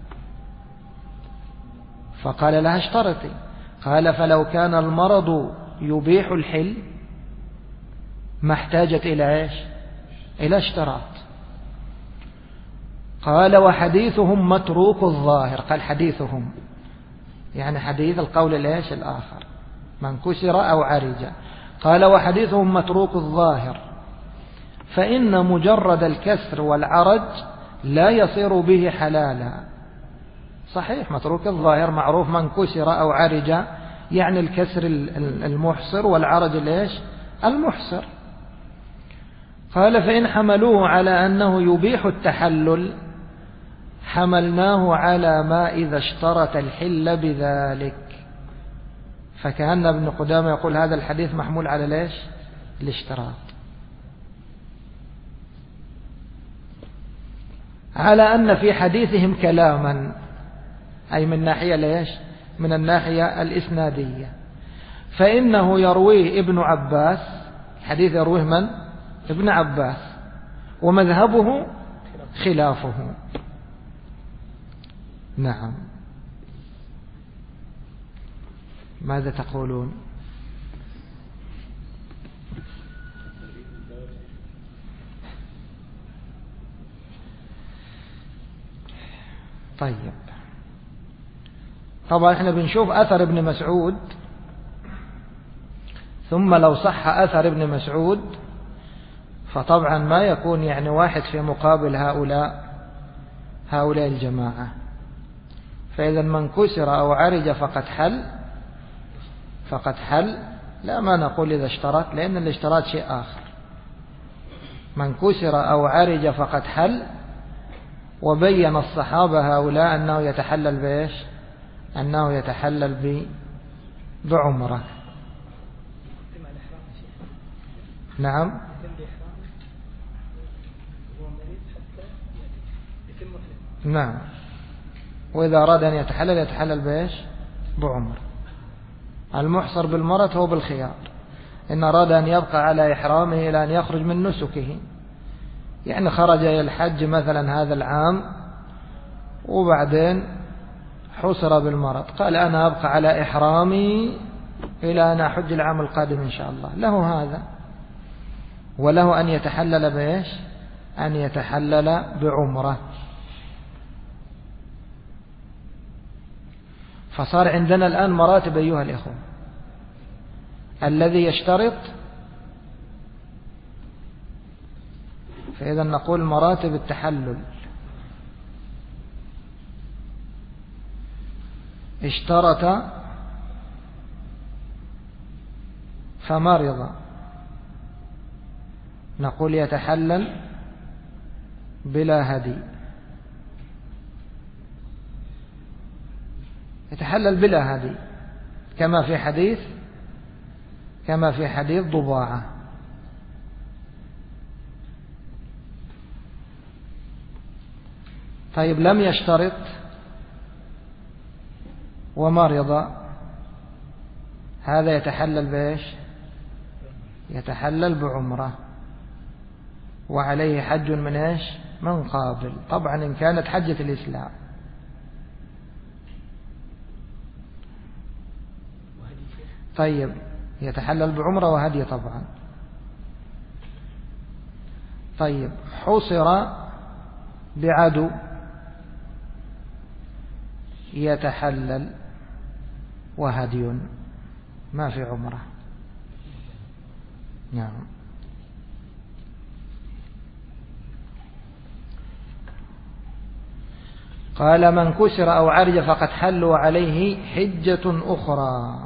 فقال لها اشترطي، قال فلو كان المرض يبيح الحل ما احتاجت إلى إيش؟ إلى اشتراط. قال وحديثهم متروك الظاهر، قال حديثهم يعني حديث القول الإيش الآخر من كسر أو عرج، قال وحديثهم متروك الظاهر، فإن مجرد الكسر والعرج لا يصير به حلالا. صحيح متروك الظاهر معروف من كسر أو عرج يعني الكسر المحصر والعرج ليش المحصر. قال فإن حملوه على أنه يبيح التحلل حملناه على ما إذا اشترط الحل بذلك. فكأن ابن قدامة يقول هذا الحديث محمول على ليش الاشتراط، على أن في حديثهم كلاما، أي من ناحية ليش من الناحية الإسنادية. فإنه يرويه ابن عباس، حديث يرويه من ابن عباس، ومذهبه خلافه. نعم. ماذا تقولون؟ طيب طبعا احنا بنشوف أثر ابن مسعود، ثم لو صح أثر ابن مسعود فطبعا ما يكون يعني واحد في مقابل هؤلاء الجماعة. فإذا من كسر أو عرج فقد حل لا ما نقول إذا اشترط، لأن الاشتراط شيء آخر. من كسر أو عرج فقد حل. وبين الصحابة هؤلاء أنه يتحلل بإيش؟ أنه يتحلل بعمرة. نعم. نعم. وإذا أراد أن يتحلل بإيش؟ بعمرة. المحصر بالمرض هو بالخيار، إن أراد أن يبقى على إحرامه إلى أن يخرج من نسكه، يعني خرج إلى الحج مثلا هذا العام وبعدين حصر بالمرض، قال أنا أبقى على إحرامي إلى أن أحج العام القادم إن شاء الله، له هذا. وله أن يتحلل بإيش؟ أن يتحلل بعمرة. فصار عندنا الآن مراتب أيها الإخوة. الذي يشترط، فإذا نقول مراتب التحلل: اشترط فمرض، نقول يتحلل بلا هدي. يتحلل بلا هدي كما في حديث ضباعة. طيب لم يشترط ومرض، هذا يتحلل بإيش؟ يتحلل بعمرة، وعليه حج من إيش؟ من قابل، طبعا إن كانت حجة الإسلام. طيب يتحلل بعمرة وهدي طبعا. طيب حصر بعدو، يتحلل وهدي، ما في عمرة. نعم. قال من كسر أو عرج فقد حل وعليه حجة أخرى.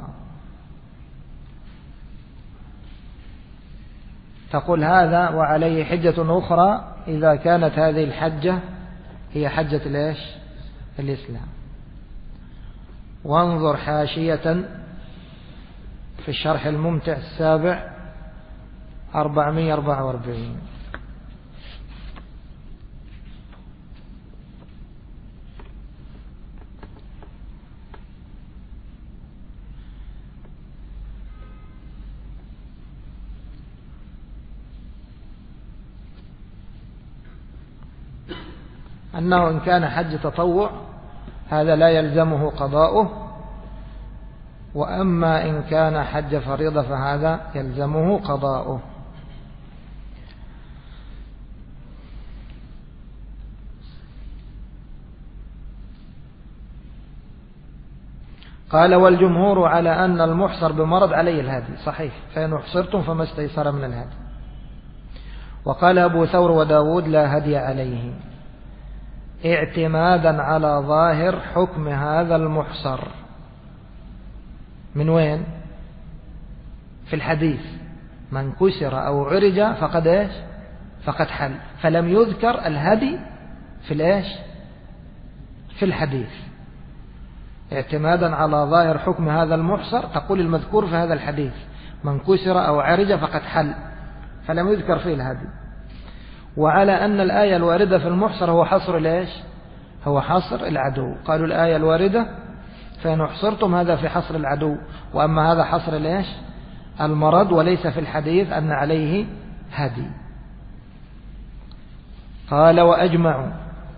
تقول هذا وعليه حجة أخرى إذا كانت هذه الحجة هي حجة ليش؟ الإسلام. وانظر حاشية في الشرح الممتع السابع 444. أنه إن كان حج تطوع هذا لا يلزمه قضاؤه، وأما إن كان حج فريضة فهذا يلزمه قضاؤه. قال والجمهور على أن المحصر بمرض عليه الهدي. صحيح، فإن أحصرتم فما استيسر من الهدي. وقال أبو ثور وداود لا هدي عليه، اعتمادا على ظاهر حكم هذا المحصر. من وين؟ في الحديث من كسر أو عرج فقد إيش؟ فقد حل، فلم يذكر الهدي في الإيش؟ في الحديث. اعتمادا على ظاهر حكم هذا المحصر تقول المذكور في هذا الحديث من كسر أو عرج فقد حل، فلم يذكر فيه الهدي. وعلى أن الآية الواردة في المحصر هو حصر ليش؟ هو حصر العدو. قالوا الآية الواردة فإن احصرتم هذا في حصر العدو، وأما هذا حصر ليش؟ المرض، وليس في الحديث أن عليه هدي. قال وأجمعوا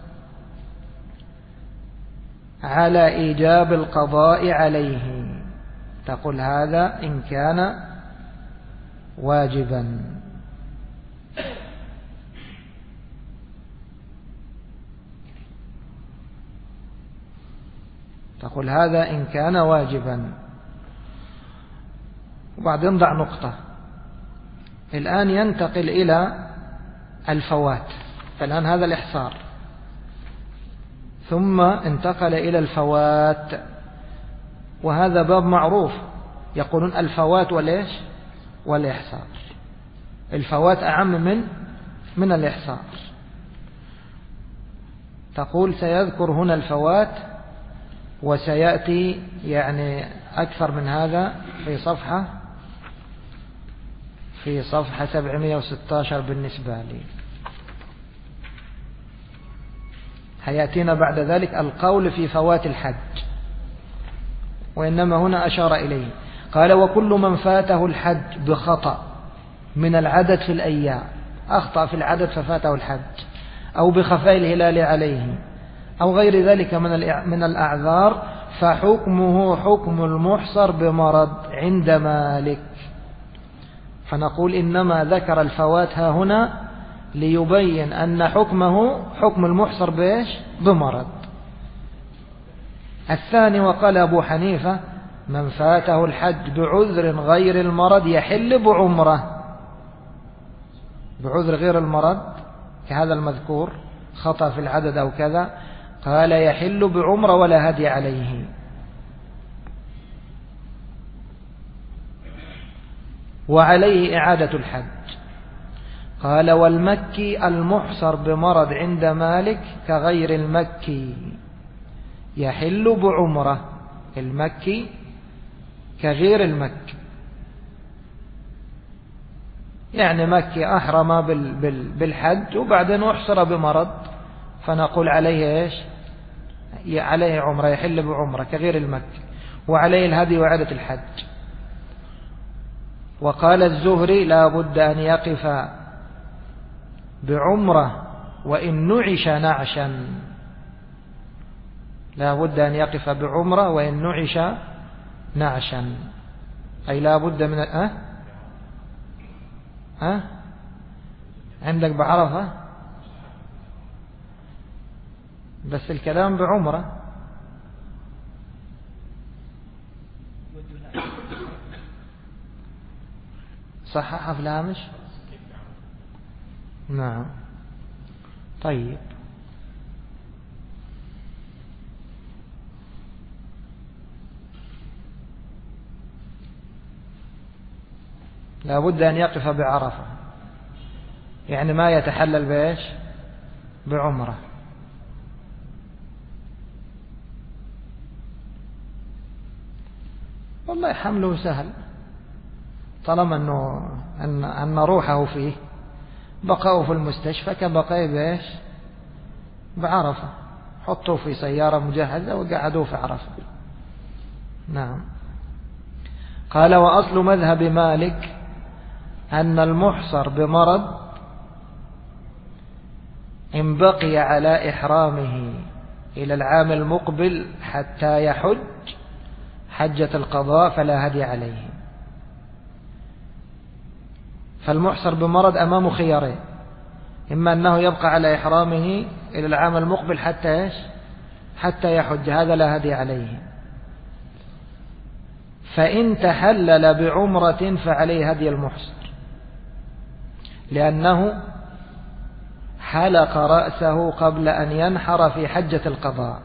على إيجاب القضاء عليه، تقول هذا إن كان واجبا. تقول هذا إن كان واجبا. وبعدين ضع نقطة. الآن ينتقل إلى الفوات، فالآن هذا الإحصار، ثم انتقل إلى الفوات، وهذا باب معروف، يقولون الفوات والإيش؟ والإحصار. الفوات أعم من الإحصار. تقول سيذكر هنا الفوات، وسيأتي يعني أكثر من هذا في صفحة 716 بالنسبة لي. هيأتينا بعد ذلك القول في فوات الحج، وإنما هنا أشار إليه. قال وكل من فاته الحج بخطأ من العدد في الأيام، أخطأ في العدد ففاته الحج، أو بخفاء الهلال عليه، أو غير ذلك من الأعذار، فحكمه حكم المحصر بمرض عند مالك. فنقول إنما ذكر الفوات ها هنا ليبين أن حكمه حكم المحصر بإيش؟ بمرض. الثاني وقال أبو حنيفة من فاته الحج بعذر غير المرض يحل بعمره. بعذر غير المرض كهذا المذكور، خطأ في العدد أو كذا، قال يحل بعمره ولا هدي عليه. وعليه إعادة الحج. قال والمكي المحصر بمرض عند مالك كغير المكي يحل بعمره. المكي كغير المكي، يعني مكي أحرم بالحج وبعدين أحصر بمرض، فنقول عليه إيش؟ عليه عمره، يحل بعمره كغير المكي، وعليه الهدي وعادة الحج. وقال الزهري لا بد أن يقف بعمره وإن نعش نعشا. لا بد أن يقف بعمره وإن نعش نعشا، أي لا بد من عندك بعرفة، بس الكلام بعمره. صححها في الهامش. نعم طيب. لا بد أن يقف بعرفة، يعني ما يتحلل بإيش؟ بعمره. والله حمله سهل طالما أن روحه فيه، بقاؤه في المستشفى كبقاء بإيش؟ بعرفة. حطوه في سيارة مجهزة وقعدوه في عرفة. نعم. قال وأصل مذهب مالك أن المحصر بمرض إن بقي على إحرامه إلى العام المقبل حتى يحج حجة القضاء فلا هدي عليه. فالمحصر بمرض أمامه خيارين، إما أنه يبقى على إحرامه إلى العام المقبل حتى يحج، هذا لا هدي عليه. فإن تحلل بعمرة فعليه هدي المحصر، لأنه حلق رأسه قبل أن ينحر في حجة القضاء.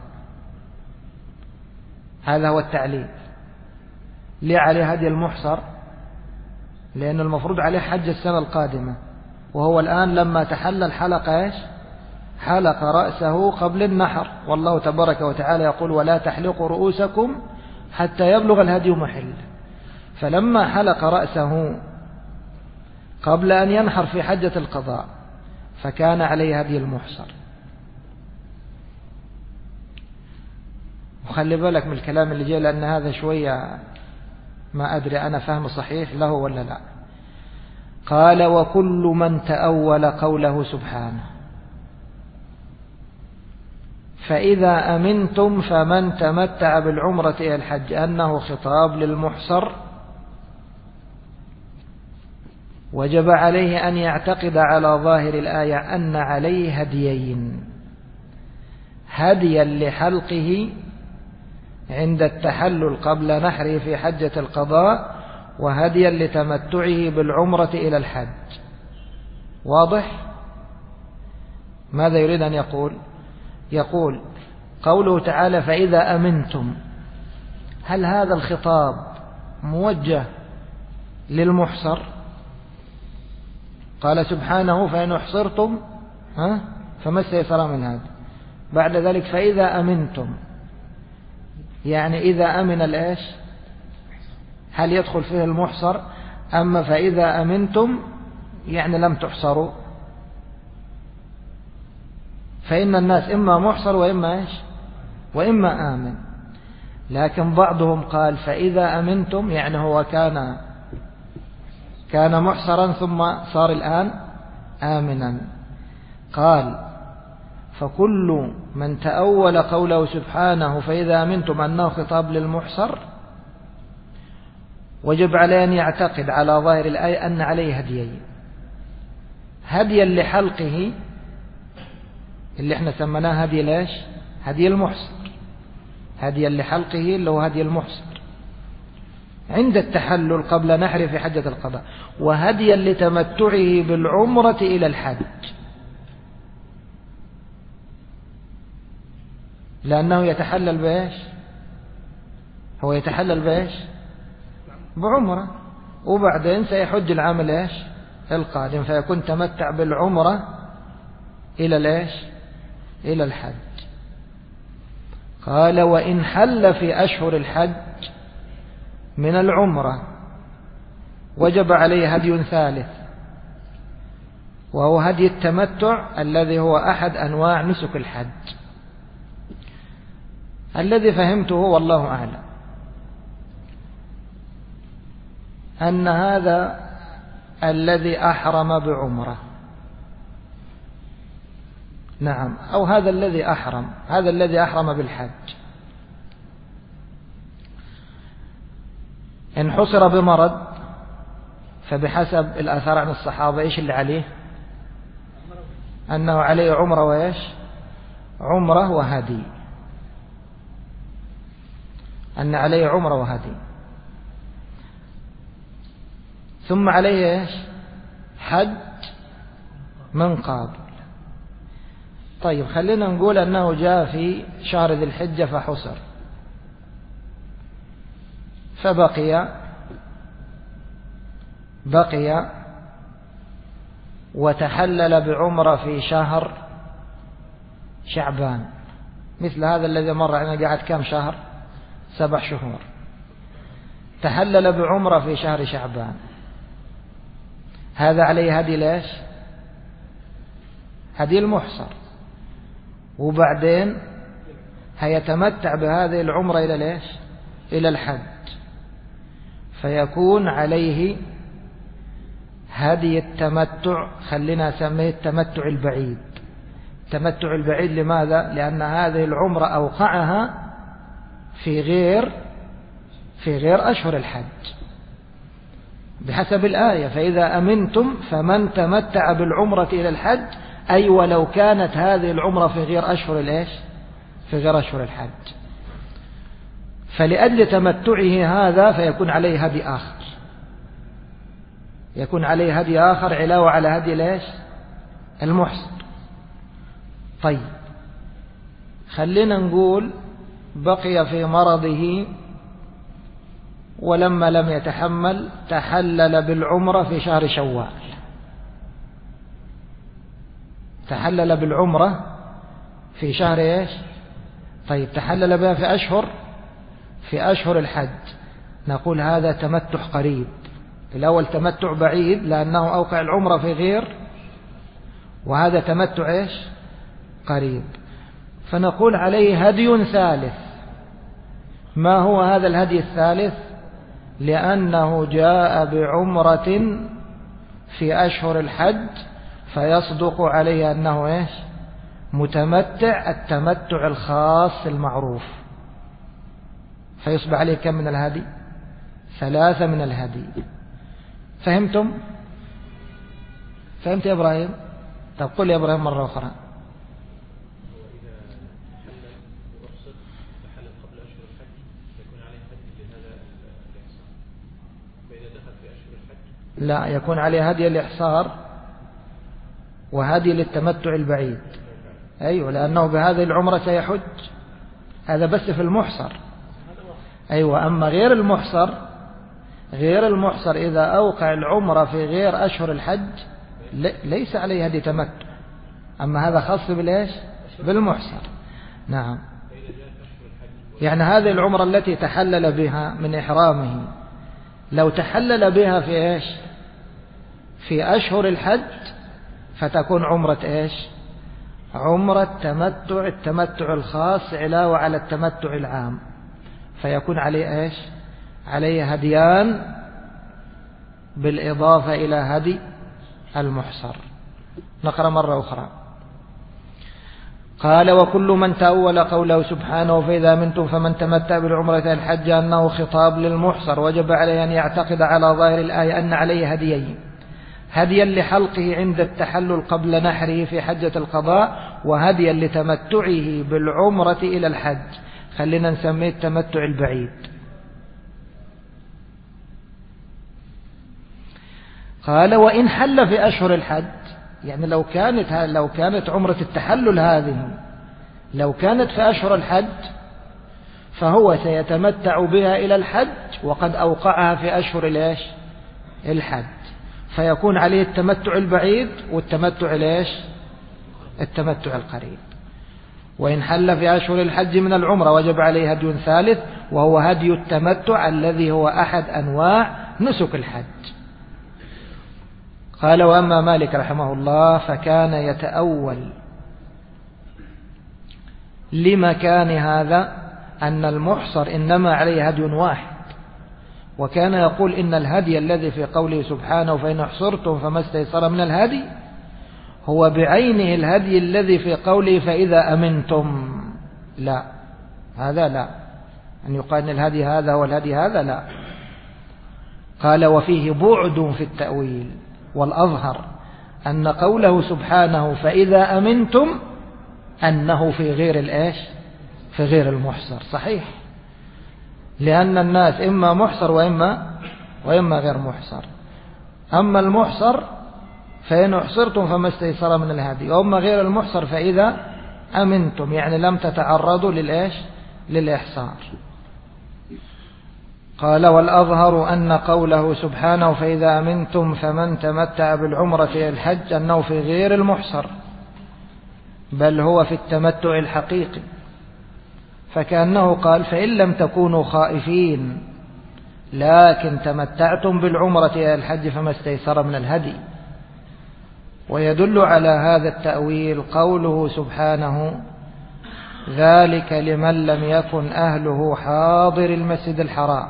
هذا هو التعليل. ليه عليه هدي المحصر؟ لأن المفروض عليه حج السنة القادمة، وهو الآن لما تحلل حلق إيش؟ حلق رأسه قبل النحر، والله تبارك وتعالى يقول ولا تحلقوا رؤوسكم حتى يبلغ الهدي محله. فلما حلق رأسه قبل أن ينحر في حجة القضاء فكان عليه هدي المحصر. وخلي بالك من الكلام اللي جاي، لأن هذا شوية ما أدري أنا فهم صحيح له ولا لا. قال وكل من تأول قوله سبحانه فإذا أمنتم فمن تمتع بالعمرة إلى الحج أنه خطاب للمحصر، وجب عليه أن يعتقد على ظاهر الآية أن عليه هديين: هديا لحلقه عند التحلل قبل نحره في حجة القضاء، وهديا لتمتعه بالعمرة إلى الحج. واضح؟ ماذا يريد أن يقول؟ يقول قوله تعالى فإذا أمنتم، هل هذا الخطاب موجه للمحصر؟ قال سبحانه فإن أحصرتم فما استيسر من هذا. بعد ذلك فإذا أمنتم، يعني إذا أمن الإيش؟ هل يدخل فيه المحصر؟ أما فإذا أمنتم يعني لم تحصروا، فإن الناس إما محصر وإما إيش؟ وإما آمن. لكن بعضهم قال فإذا أمنتم يعني هو كان محصرا ثم صار الآن آمنا. قال فكل من تأول قوله سبحانه فإذا أمنتم أنه خطاب للمحصر وجب عليه أن يعتقد على ظاهر الآية أن عليه هديين: هديا لحلقه اللي احنا سمناه هدي ليش؟ هدي المحصر. هديا لحلقه اللي هو هدي المحصر عند التحلل قبل نحره في حجة القضاء، وهديا لتمتعه بالعمرة إلى الحج، لأنه يتحلل بإيش؟ هو يتحلل بإيش؟ بعمرة، وبعدين سيحج العام الإيش؟ القادم، فيكون تمتع بالعمرة إلى الإيش؟ إلى الحج. قال وإن حل في أشهر الحج من العمرة وجب عليه هدي ثالث، وهو هدي التمتع الذي هو أحد أنواع نسك الحج. الذي فهمته والله أعلم أن هذا الذي أحرم بعمرة، نعم، أو هذا الذي أحرم بالحج، إن حصر بمرض فبحسب الآثار عن الصحابة إيش اللي عليه؟ أنه عليه عمرة وإيش؟ عمرة وهدي، أن عليه عمرة وهدي، ثم عليه إيش؟ حج من قابل. طيب خلينا نقول أنه جاء في شهر ذي الحجة فحصر، بقي وتحلل بعمرة في شهر شعبان، مثل هذا الذي مر علينا، قعد كم شهر؟ 7 شهور. تحلل بعمرة في شهر شعبان، هذا عليه هدي ليش؟ هدي المحصر، وبعدين هيتمتع بهذه العمرة إلى ليش؟ إلى الحج، فيكون عليه هدي التمتع، خلينا نسميه التمتع البعيد. التمتع البعيد لماذا؟ لأن هذه العمرة أوقعها في غير أشهر الحج بحسب الآية فإذا أمنتم فمن تمتع بالعمرة إلى الحج، أي ولو كانت هذه العمرة في غير أشهر الإيش؟ في غير أشهر الحج. فلأجل تمتعه هذا فيكون عليه هدي آخر، يكون عليه هدي آخر علاوة على هدي الإيش؟ المحصر. طيب خلينا نقول بقي في مرضه ولما لم يتحمل تحلل بالعمرة في شهر شوال. تحلل بالعمرة في شهر ايش؟ طيب تحلل بها في أشهر الحج، نقول هذا تمتع قريب. الأول تمتع بعيد لأنه أوقع العمرة في غير، وهذا تمتع ايش؟ قريب. فنقول عليه هدي ثالث. ما هو هذا الهدي الثالث؟ لأنه جاء بعمرة في أشهر الحج فيصدق عليه أنه ايش؟ متمتع التمتع الخاص المعروف، فيصبح عليه كم من الهدي؟ 3 من الهدي. فهمتم؟ فهمت يا إبراهيم؟ طب قل يا إبراهيم مرة أخرى. لا، يكون عليه هدي الإحصار وهدي للتمتع البعيد. أيوة، لأنه بهذه العمرة سيحج. هذا بس في المحصر. أيوة، أما غير المحصر إذا أوقع العمرة في غير أشهر الحج ليس عليه هدي تمتع. أما هذا خاص بالإيش؟ بالمحصر. نعم. يعني هذه العمرة التي تحلل بها من إحرامه لو تحلل بها في إيش؟ في أشهر الحج فتكون عمرة إيش؟ عمرة تمتع، التمتع الخاص علاوة على التمتع العام، فيكون عليه إيش؟ عليه هديان بالإضافة إلى هدي المحصر. نقرأ مرة أخرى. قال: وكل من تأول قوله سبحانه فإذا أمنتم فمن تمتع بالعمرة الحج أنه خطاب للمحصر، وجب عليه أن يعتقد على ظاهر الآية أن عليه هديين: هديا لحلقه عند التحلل قبل نحره في حجة القضاء، وهديا لتمتعه بالعمرة إلى الحج. خلينا نسميه التمتع البعيد. قال: وإن حل في أشهر الحج، يعني لو كانت عمرة التحلل هذه لو كانت في أشهر الحج فهو سيتمتع بها إلى الحج وقد أوقعها في أشهر الحج، فيكون عليه التمتع البعيد والتمتع التمتع القريب. وإن حل في أشهر الحج من العمرة وجب عليه هدي ثالث، وهو هدي التمتع الذي هو أحد أنواع نسك الحج. قال: وأما مالك رحمه الله فكان يتأول لمكان هذا أن المحصر إنما عليه هدي واحد، وكان يقول إن الهدي الذي في قوله سبحانه فإن احصرتم فما استيسر من الهدي هو بعينه الهدي الذي في قوله فإذا أمنتم. لا، هذا لا، أن يقال إن الهدي هذا والهدي هذا لا. قال: وفيه بعد في التأويل، والأظهر أن قوله سبحانه فإذا أمنتم أنه في غير المحصر. صحيح، لأن الناس إما محصر وإما غير محصر. أما المحصر فإن أحصرتم فما استيسر من الهدي، وأما غير المحصر فإذا أمنتم، يعني لم تتعرضوا للإحصار. قال: والأظهر أن قوله سبحانه فإذا أمنتم فمن تمتع بالعمرة إلى الحج أنه في غير المحصر، بل هو في التمتع الحقيقي، فكأنه قال فإن لم تكونوا خائفين لكن تمتعتم بالعمرة إلى الحج فما استيسر من الهدي. ويدل على هذا التأويل قوله سبحانه ذلك لمن لم يكن أهله حاضر المسجد الحرام،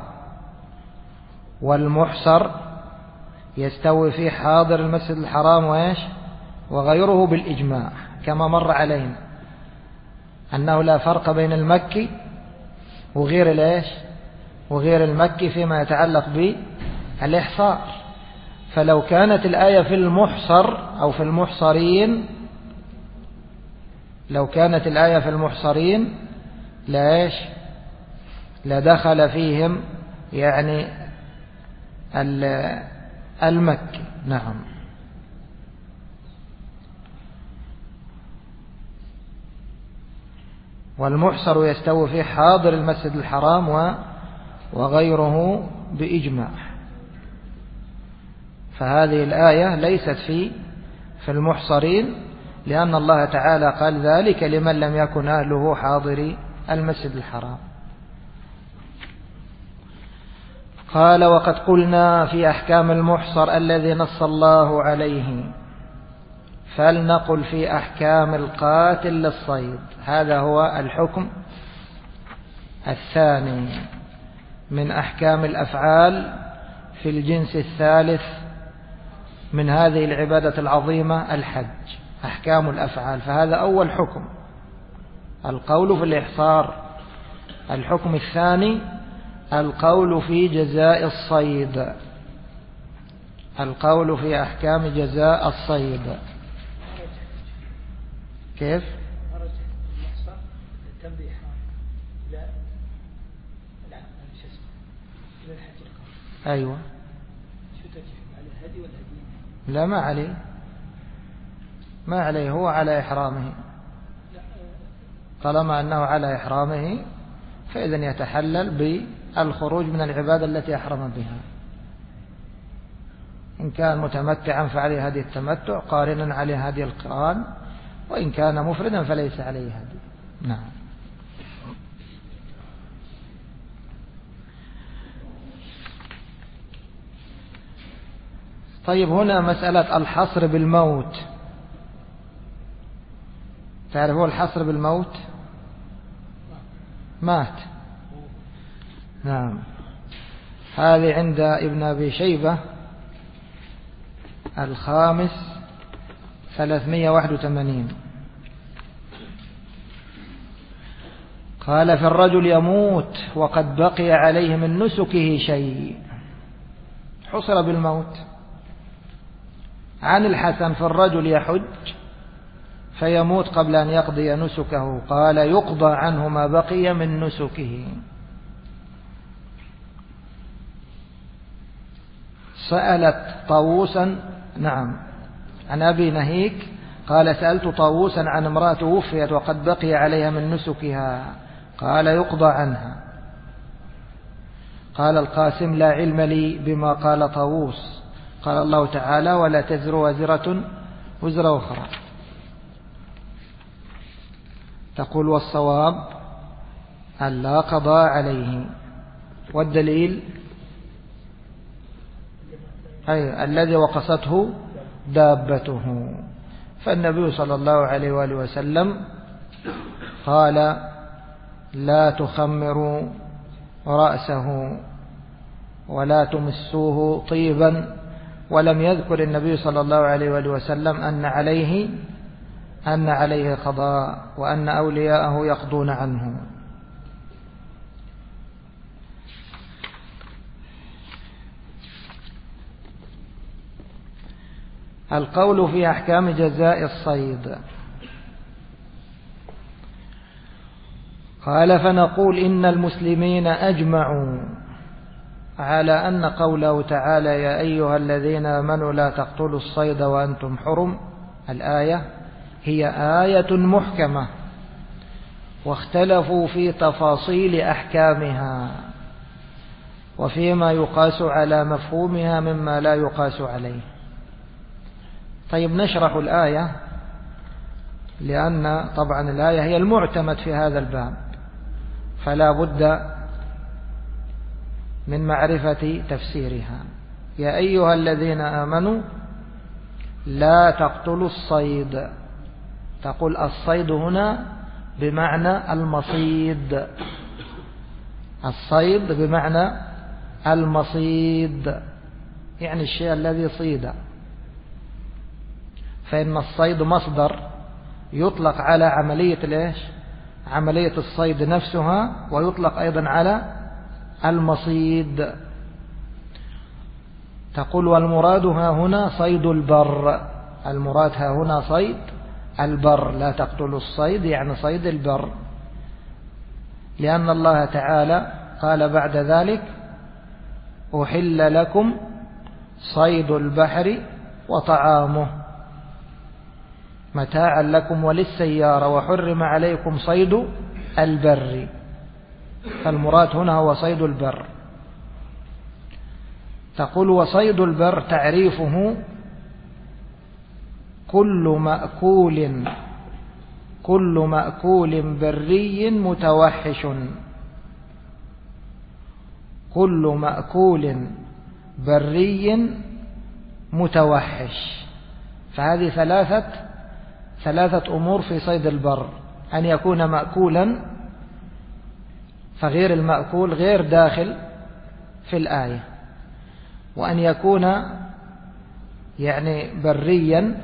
والمحصر يستوي فيه حاضر المسجد الحرام وغيره بالإجماع، كما مر علينا أنه لا فرق بين المكي وغير المكي فيما يتعلق بالإحصار. فلو كانت الآية في المحصر أو في المحصرين، لو كانت الآية في المحصرين لدخل فيهم يعني المكي. نعم. والمحصر يستوي فيه حاضر المسجد الحرام وغيره بإجماع. فهذه الآية ليست في المحصرين، لأن الله تعالى قال ذلك لمن لم يكن أهله حاضري المسجد الحرام. قال: وقد قلنا في أحكام المحصر الذي نص الله عليه، فلنقل في أحكام القاتل للصيد. هذا هو الحكم الثاني من أحكام الأفعال في الجنس الثالث من هذه العبادة العظيمة الحج، أحكام الأفعال. فهذا أول حكم، القول في الإحصار. الحكم الثاني القول في جزاء الصيد، القول في أحكام جزاء الصيد. كيف؟ أيوة. لا، ما عليه، ما عليه، هو على إحرامه. طالما أنه على إحرامه فإذن يتحلل بالخروج من العبادة التي أحرم بها. إن كان متمتعا فعليه هدي التمتع، قارنا عليه هدي القران، وإن كان مفردا فليس عليه هدي. نعم. طيب، هنا مسألة الحصر بالموت. تعرفوا الحصر بالموت؟ مات. نعم. هذه عند ابن أبي شيبة الخامس 381. قال: في الرجل يموت وقد بقي عليه من نسكه شيء، حصر بالموت. عن الحسن: في الرجل يحج فيموت قبل أن يقضي نسكه، قال: يقضى عنه ما بقي من نسكه. سألت طاووسا، نعم، عن أبي نهيك قال: سألت طاووسا عن امرأة وفيت وقد بقي عليها من نسكها، قال: يقضى عنها. قال القاسم: لا علم لي بما قال طاووس. قال الله تعالى: ولا تزر وازرة وزر أخرى. تقول: والصواب أن لا قضاء عليه. والدليل أي الذي وقصته دابته. فالنبي صلى الله عليه وآله وسلم قال: لا تخمروا رأسه ولا تمسوه طيبا. ولم يذكر النبي صلى الله عليه وآله وسلم أن عليه قضاء وأن أولياءه يقضون عنه. القول في أحكام جزاء الصيد. قال: فنقول إن المسلمين أجمعوا على أن قوله تعالى: يا أيها الذين آمنوا لا تقتلوا الصيد وأنتم حرم، الآية هي آية محكمة، واختلفوا في تفاصيل أحكامها وفيما يقاس على مفهومها مما لا يقاس عليه. طيب، نشرح الآية، لأن طبعا الآية هي المعتمد في هذا الباب، فلا بد من معرفة تفسيرها. يا أيها الذين آمنوا لا تقتلوا الصيد. تقول الصيد هنا بمعنى المصيد، الصيد بمعنى المصيد، يعني الشيء الذي صيد. فإن الصيد مصدر يطلق على عملية الصيد نفسها، ويطلق أيضا على المصيد. تقول: والمراد ها هنا صيد البر. المراد ها هنا صيد البر، لا تقتلوا الصيد يعني صيد البر، لأن الله تعالى قال بعد ذلك: أحل لكم صيد البحر وطعامه متاعا لكم وللسيارة، وحرم عليكم صيد البر، فالمراد هنا هو صيد البر. تقول وصيد البر تعريفه كل مأكول بري متوحش، كل مأكول بري متوحش. فهذه ثلاثة أمور في صيد البر: أن يكون مأكولا، فغير المأكول غير داخل في الآية، وأن يكون يعني بريا،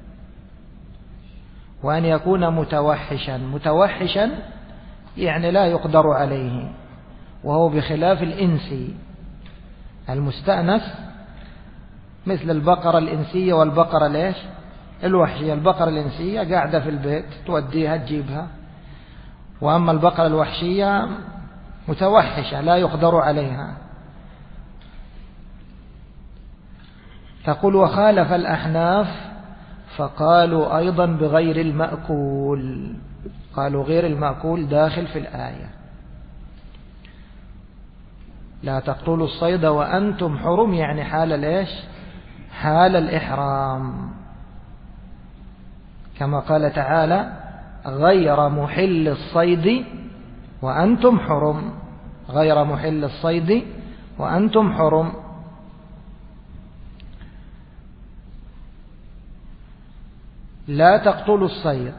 وأن يكون متوحشا. متوحشا يعني لا يقدر عليه، وهو بخلاف الإنسي المستأنس، مثل البقرة الإنسية والبقرة الوحشية. البقرة الإنسية قاعدة في البيت توديها تجيبها، وأما البقرة الوحشية متوحشة لا يقدر عليها. تقول وخالف الأحناف فقالوا أيضا بغير المأكول، قالوا غير المأكول داخل في الآية. لا تقتلوا الصيد وأنتم حرم، يعني حال الإحرام، كما قال تعالى غير محل الصيد وأنتم حرم، غير محل الصيد وأنتم حرم. لا تقتلوا الصيد،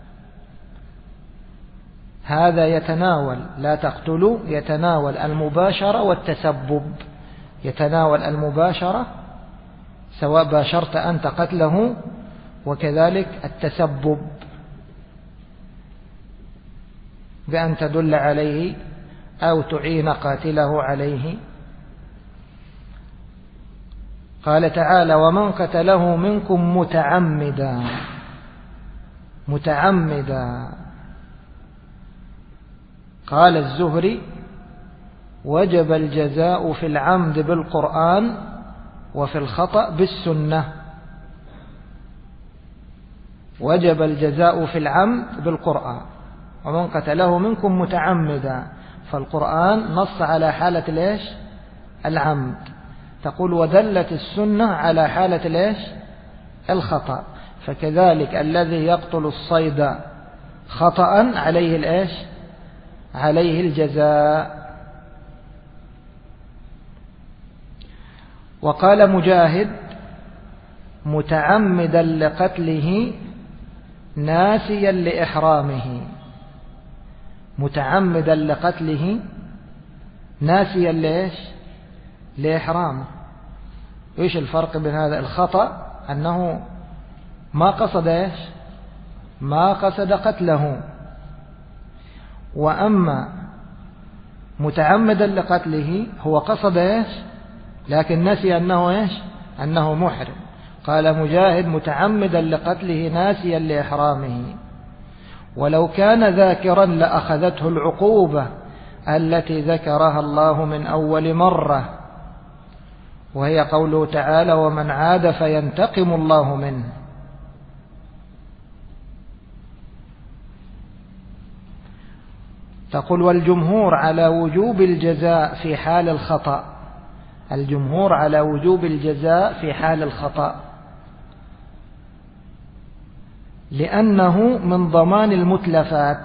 هذا يتناول، لا تقتلوا يتناول المباشرة والتسبب، يتناول المباشرة سواء باشرت أنت قتله، وكذلك التسبب بأن تدل عليه أو تعين قاتله عليه. قال تعالى ومن قتله منكم متعمدا. قال الزهري وجب الجزاء في العمد بالقرآن وفي الخطأ بالسنة. وجب الجزاء في العمد بالقرآن، ومن قتله منكم متعمدا، فالقرآن نص على حالة العمد. تقول ودلت السنة على حالة الخطأ، فكذلك الذي يقتل الصيد خطأ عليه الجزاء. وقال مجاهد متعمدا لقتله ناسيا لإحرامه، متعمدا لقتله ناسيا لإحرامه. إيش الفرق بين هذا؟ الخطأ أنه ما قصد قتله، وأما متعمدا لقتله هو قصد لكن نسي أنه محرم. قال مجاهد متعمدا لقتله ناسيا لإحرامه، ولو كان ذاكرا لأخذته العقوبة التي ذكرها الله من أول مرة، وهي قوله تعالى ومن عاد فينتقم الله منه. تقول والجمهور على وجوب الجزاء في حال الخطأ، الجمهور على وجوب الجزاء في حال الخطأ، لأنه من ضمان المتلفات.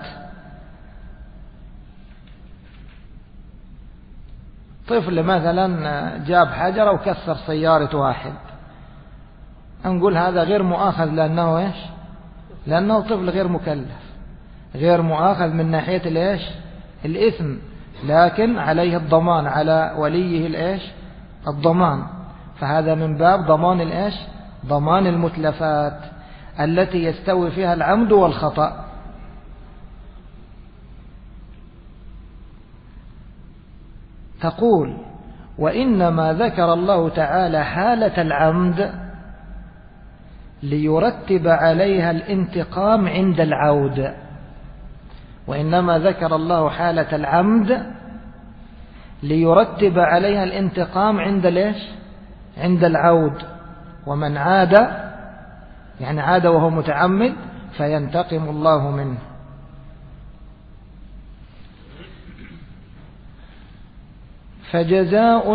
طفل مثلا جاب حجر وكسر سيارة واحد، نقول هذا غير مؤاخذ لأنه لأنه طفل غير مكلف، غير مؤاخذ من ناحية الإثم، لكن عليه الضمان، على وليه الضمان. فهذا من باب ضمان ضمان المتلفات التي يستوي فيها العمد والخطأ. تقول وإنما ذكر الله تعالى حالة العمد ليرتب عليها الانتقام عند العود، وإنما ذكر الله حالة العمد ليرتب عليها الانتقام عند العود. ومن عاد يعني عاد وهو متعمد فينتقم الله منه. فجزاء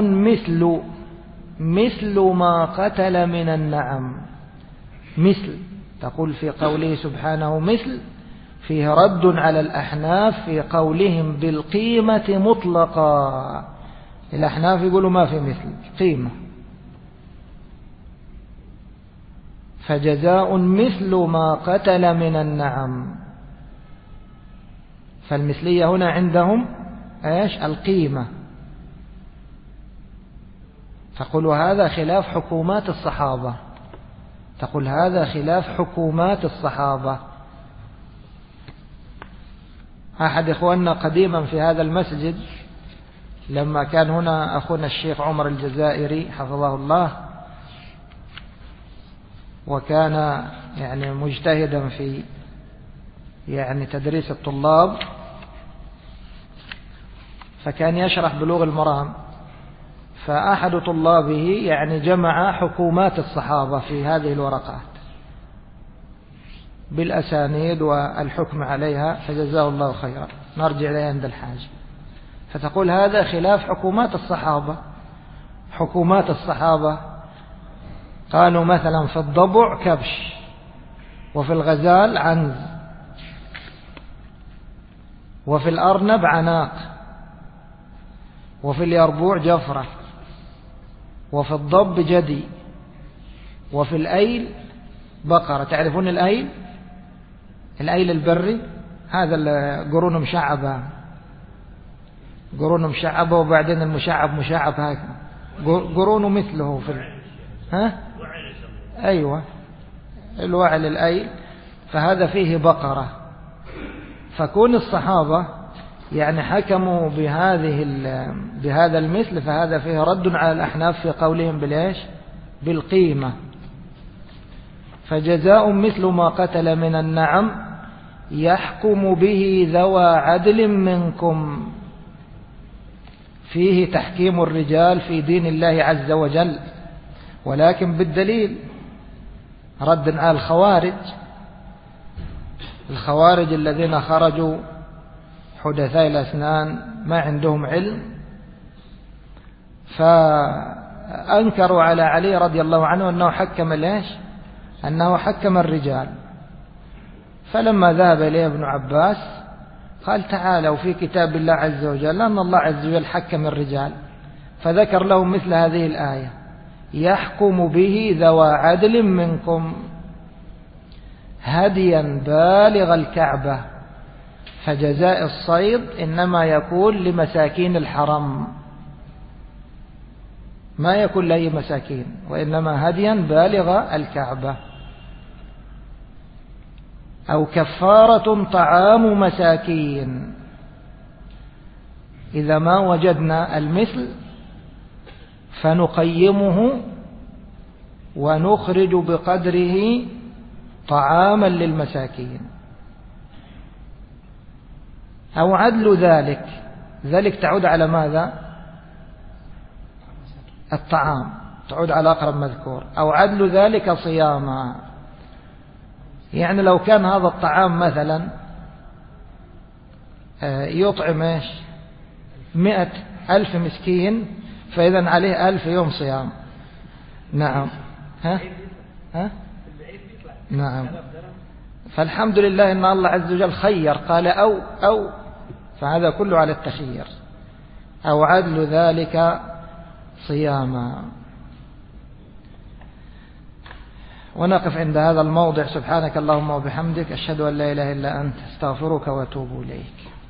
مثل ما قتل من النعم. مثل تقول في قوله سبحانه مثل فيه رد على الأحناف في قولهم بالقيمة مطلقا. الأحناف يقولوا ما في مثل قيمة. فجزاء مثل ما قتل من النعم. فالمثلية هنا عندهم ايش؟ القيمة. تقول هذا خلاف حكومات الصحابة. تقول هذا خلاف حكومات الصحابة. أحد إخواننا قديما في هذا المسجد لما كان هنا أخونا الشيخ عمر الجزائري حفظه الله، وكان يعني مجتهدا في يعني تدريس الطلاب، فكان يشرح بلوغ المرام، فأحد طلابه يعني جمع حكومات الصحابة في هذه الورقات بالأسانيد والحكم عليها، فجزاه الله خيرا. نرجع إليه عند الحاجة. فتقول هذا خلاف حكومات الصحابة. حكومات الصحابة قالوا مثلا في الضبع كبش، وفي الغزال عنز، وفي الأرنب عناق، وفي اليربوع جفرة، وفي الضب جدي، وفي الأيل بقرة. تعرفون الأيل؟ الأيل البري هذا القرون مشعبة، قرون مشعبة، وبعدين المشعب مشعب هكذا، قرون مثله في ها؟ أيوة الوعل الأيل. فهذا فيه بقرة. فكون الصحابة يعني حكموا بهذا المثل، فهذا فيه رد على الأحناف في قولهم بالإيش؟ بالقيمة. فجزاء مثل ما قتل من النعم يحكم به ذوى عدل منكم. فيه تحكيم الرجال في دين الله عز وجل، ولكن بالدليل، رد على الخوارج الذين خرجوا حدثاء الأسنان ما عندهم علم، فأنكروا على علي رضي الله عنه أنه حكم ليش؟ أنه حكم الرجال. فلما ذهب إليه ابن عباس قال تعالوا في كتاب الله عز وجل أن الله عز وجل حكم الرجال، فذكر لهم مثل هذه الآية يحكم به ذوى عدل منكم هديا بالغ الكعبة. فجزاء الصيد إنما يكون لمساكين الحرم، ما يكون لأي مساكين، وإنما هديا بالغ الكعبة. أو كفارة طعام مساكين. إذا ما وجدنا المثل فنقيمه ونخرج بقدره طعاما للمساكين. أو عدل ذلك تعود على ماذا؟ الطعام، تعود على أقرب مذكور. أو عدل ذلك صياما. يعني لو كان هذا الطعام مثلا يطعم 100,000 مسكين، فإذا عليه 1000 يوم صيام. نعم. نعم. فالحمد لله إن الله عز وجل خير، قال أو فهذا كله على التخيير. أو عدل ذلك صياما. ونقف عند هذا الموضع. سبحانك اللهم وبحمدك، أشهد أن لا إله إلا أنت، استغفرك وأتوب إليك.